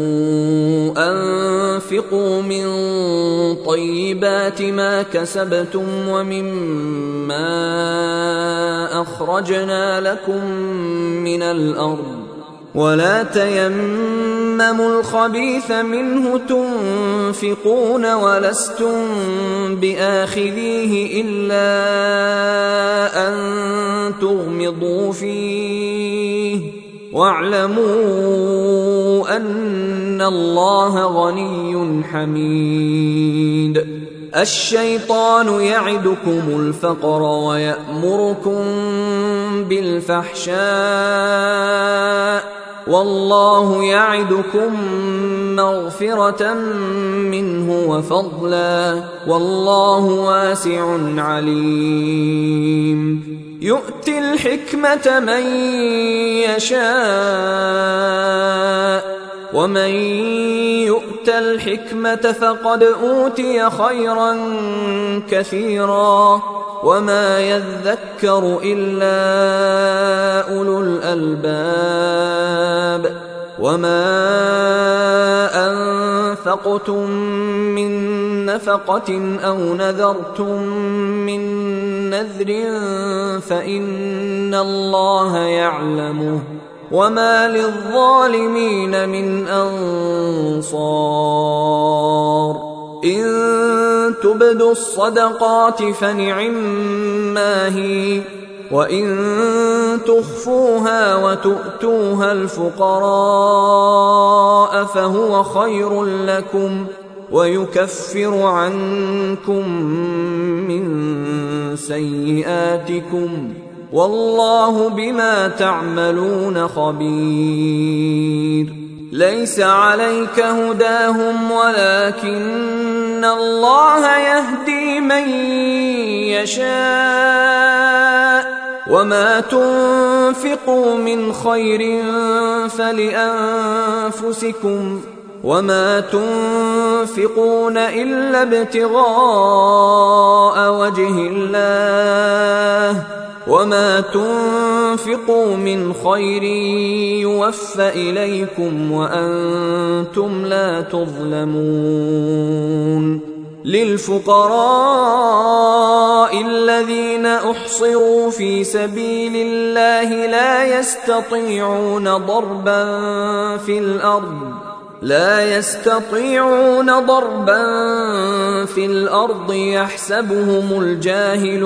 أنفقوا من طيبات ما كسبتم ومما أخرجنا لكم من الأرض ولا تيمموا الخبيث منه تنفقون ولستم بآخذيه إلا أن تغمضوا فيه واعلموا أن الله غني حميد. الشيطان يعدكم الفقر ويأمركم بالفحشاء والله يعدكم مغفرة منه وفضلا والله واسع عليم. يؤتي الحكمة من يشاء ومن يؤت الحكمة فقد أوتي خيرا كثيرا وما يذكر إلا أولو الألباب. وما أنفقتم من نفقة أو نذرتم من نذر فإن الله يعلمه وما للظالمين من أنصار. إن تبدوا الصدقات فنعما هي وإن تخفوها وتؤتوها الفقراء فهو خير لكم ويكفر عنكم من سيئاتكم والله بما تعملون خبير. ليس عليك هداهم ولكن الله يهدي من يشاء وما تنفقوا من خير فلأنفسكم وما تنفقون إلا ابتغاء وجه الله وما تنفقوا من خير يوفى إليكم وأنتم لا تظلمون. للفقراء الذين أحصروا في سبيل الله لا يستطيعون ضربا في الأرض لا يستطيعون ضربا في الأرض يحسبهم الجاهل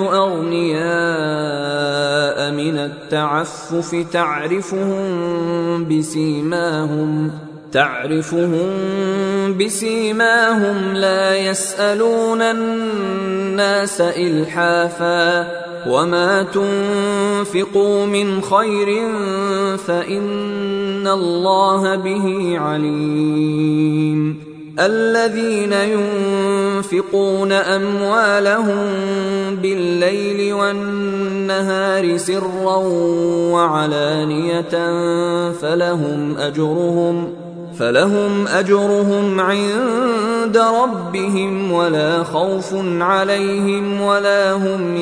أغنياء من التعفف تعرفهم بسيماهم تعرفهم بسيماهم لا يسألون الناس إلحافا وما تنفقوا من خير فإن الله به عليم. الذين ينفقون أموالهم بالليل والنهار سرا وعلانية فلهم أجرهم فلهم أجرهم عند ربهم ولا خوف عليهم ولا هم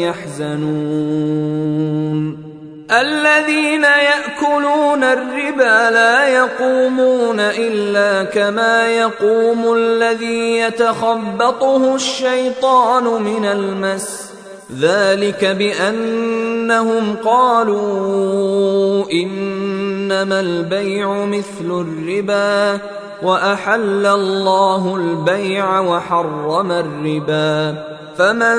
يحزنون الذين يأكلون الربا لا يقومون إلا كما يقوم الذي يتخبطه الشيطان من المس ذلك بأنهم قالوا إنما البيع مثل الربا وأحل الله البيع وحرم الربا فمن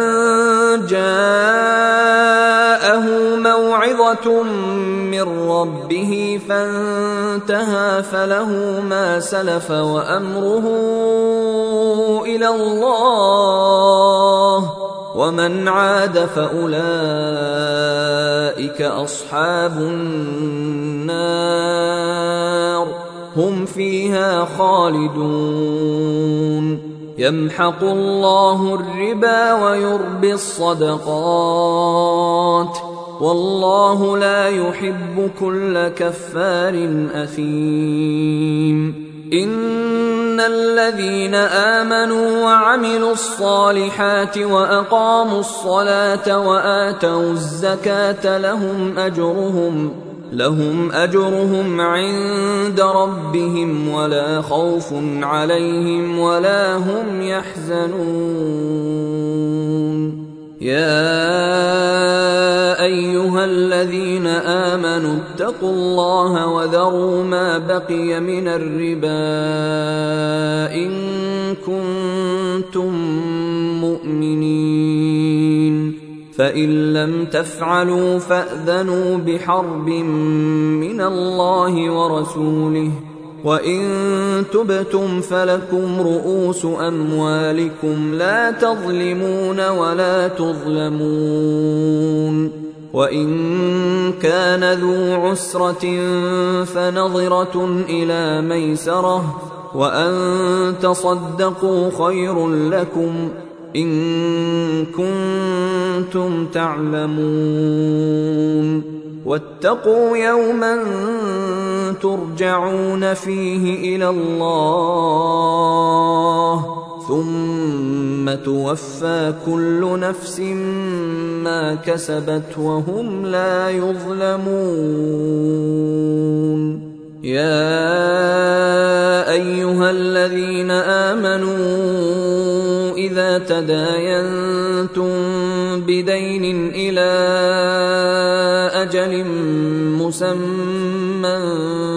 جاءه موعظة من ربه فانتهى فله ما سلف وأمره إلى الله ومن عاد فأولئك أصحاب النار هم فيها خالدون يمحق الله الربا ويربي الصدقات والله لا يحب كل كفار أثيم إن الذين آمنوا وعملوا الصالحات وأقاموا الصلاة وآتوا الزكاة لهم أجرهم لهم أجرهم عند ربهم ولا خوف عليهم ولا هم يحزنون يا أيها الذين آمنوا اتقوا الله وذروا ما بقي من الربا إن كنتم مؤمنين فإن لم تفعلوا فأذنوا بحرب من الله ورسوله وإن تبتم فلكم رؤوس أموالكم لا تظلمون ولا تظلمون وإن كان ذو عسرة فنظرة إلى ميسرة وأن تصدقوا خير لكم إن كنتم تعلمون واتقوا يوما ترجعون فيه إلى الله ثم توفى كل نفس ما كسبت وهم لا يظلمون يا أيها الذين آمنوا إذا تداينتم بدين إلى أجل مسمى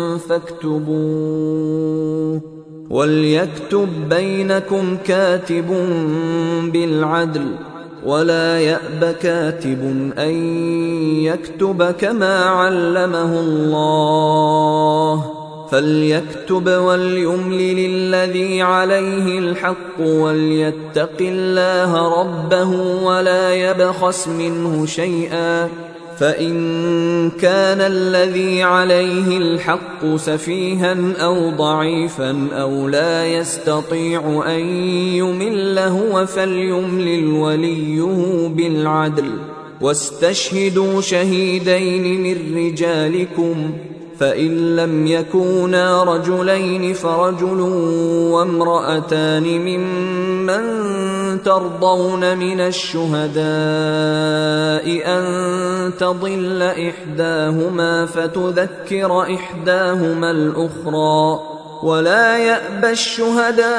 فاكتبوه وليكتب بينكم كاتب بالعدل ولا يأب كاتب أن يكتب كما علمه الله فليكتب وليملل الذي عليه الحق وليتق الله ربه ولا يبخس منه شيئا فإن كان الذي عليه الحق سفيها أو ضعيفا أو لا يستطيع أن يمل هو فليملل وليه بالعدل واستشهدوا شهيدين من رجالكم فإن لم يكونا رجلين فرجل وامرأتان ممن ترضون من الشهداء أن تضل إحداهما فتذكر إحداهما الأخرى ولا يأبى الشهداء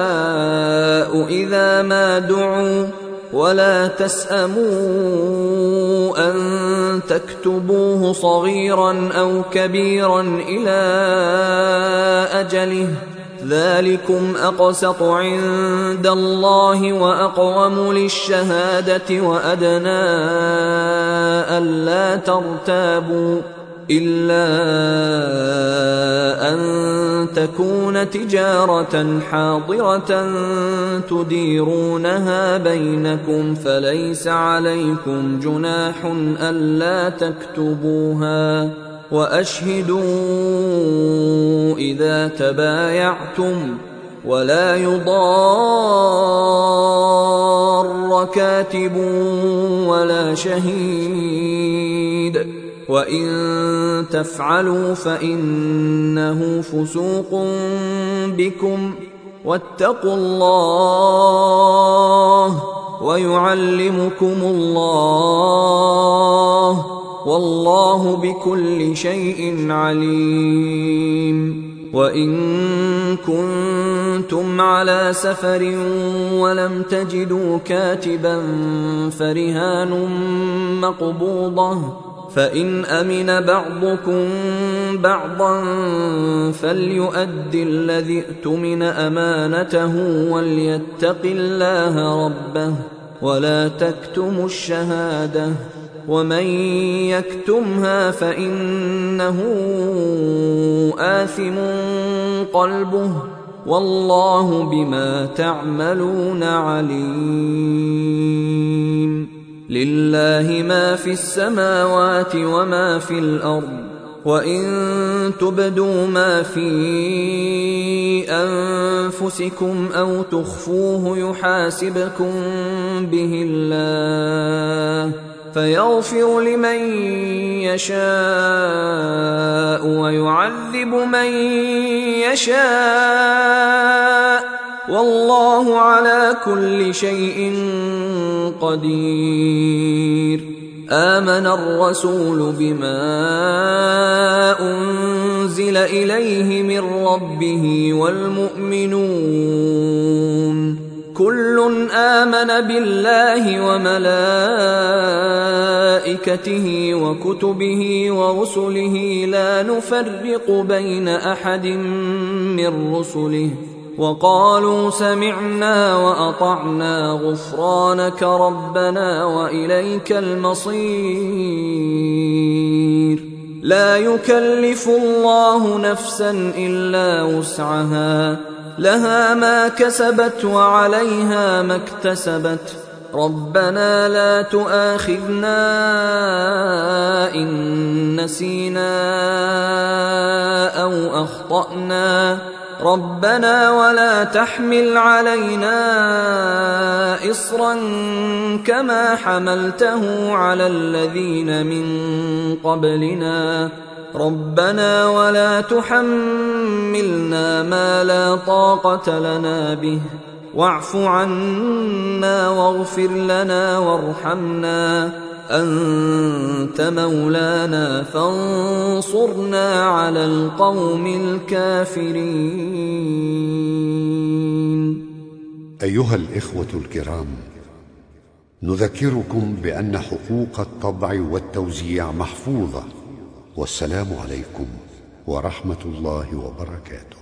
إذا ما دعوا ولا تسأموا أن تكتبوه صغيرا أو كبيرا إلى أجله ذلكم أقسط عند الله وأقوم للشهادة وأدنى ألا ترتابوا إلا أن تكون تجارة حاضرة تديرونها بينكم فليس عليكم جناح ألا تكتبوها وأشهدوا إذا تبايعتم ولا يضار كاتب ولا شهيد وإن تفعلوا فإنه فسوق بكم واتقوا الله ويعلمكم الله والله بكل شيء عليم. وإن كنتم على سفر ولم تجدوا كاتبا فرهان مقبوضة فإن أمن بعضكم بعضا فليؤدي الذي ائتمن أمانته وليتق الله ربه ولا تكتموا الشهادة ومن يكتمها فإنه آثم قلبه والله بما تعملون عليم. لله ما في السماوات وما في الأرض وإن تبدوا ما في أنفسكم أو تخفوه يحاسبكم به الله فيغفر لمن يشاء ويعذب من يشاء والله على كل شيء قدير. آمن الرسول بما أنزل إليه من ربه والمؤمنون كل آمن بالله وملائكته وكتبه ورسله لا نفرق بين أحد من رسله وقالوا سمعنا وأطعنا غفرانك ربنا وإليك المصير. لا يكلف الله نفسا إلا وسعها لها ما كسبت وعليها ما اكتسبت ربنا لا تؤاخذنا إن نسينا أو أخطأنا ربنا ولا تحمل علينا إصرا كما حملته على الذين من قبلنا ربنا ولا تحملنا ما لا طاقة لنا به واعف عنا واغفر لنا وارحمنا أنت مولانا فانصرنا على القوم الكافرين. أيها الإخوة الكرام، نذكركم بأن حقوق الطبع والتوزيع محفوظة، والسلام عليكم ورحمة الله وبركاته.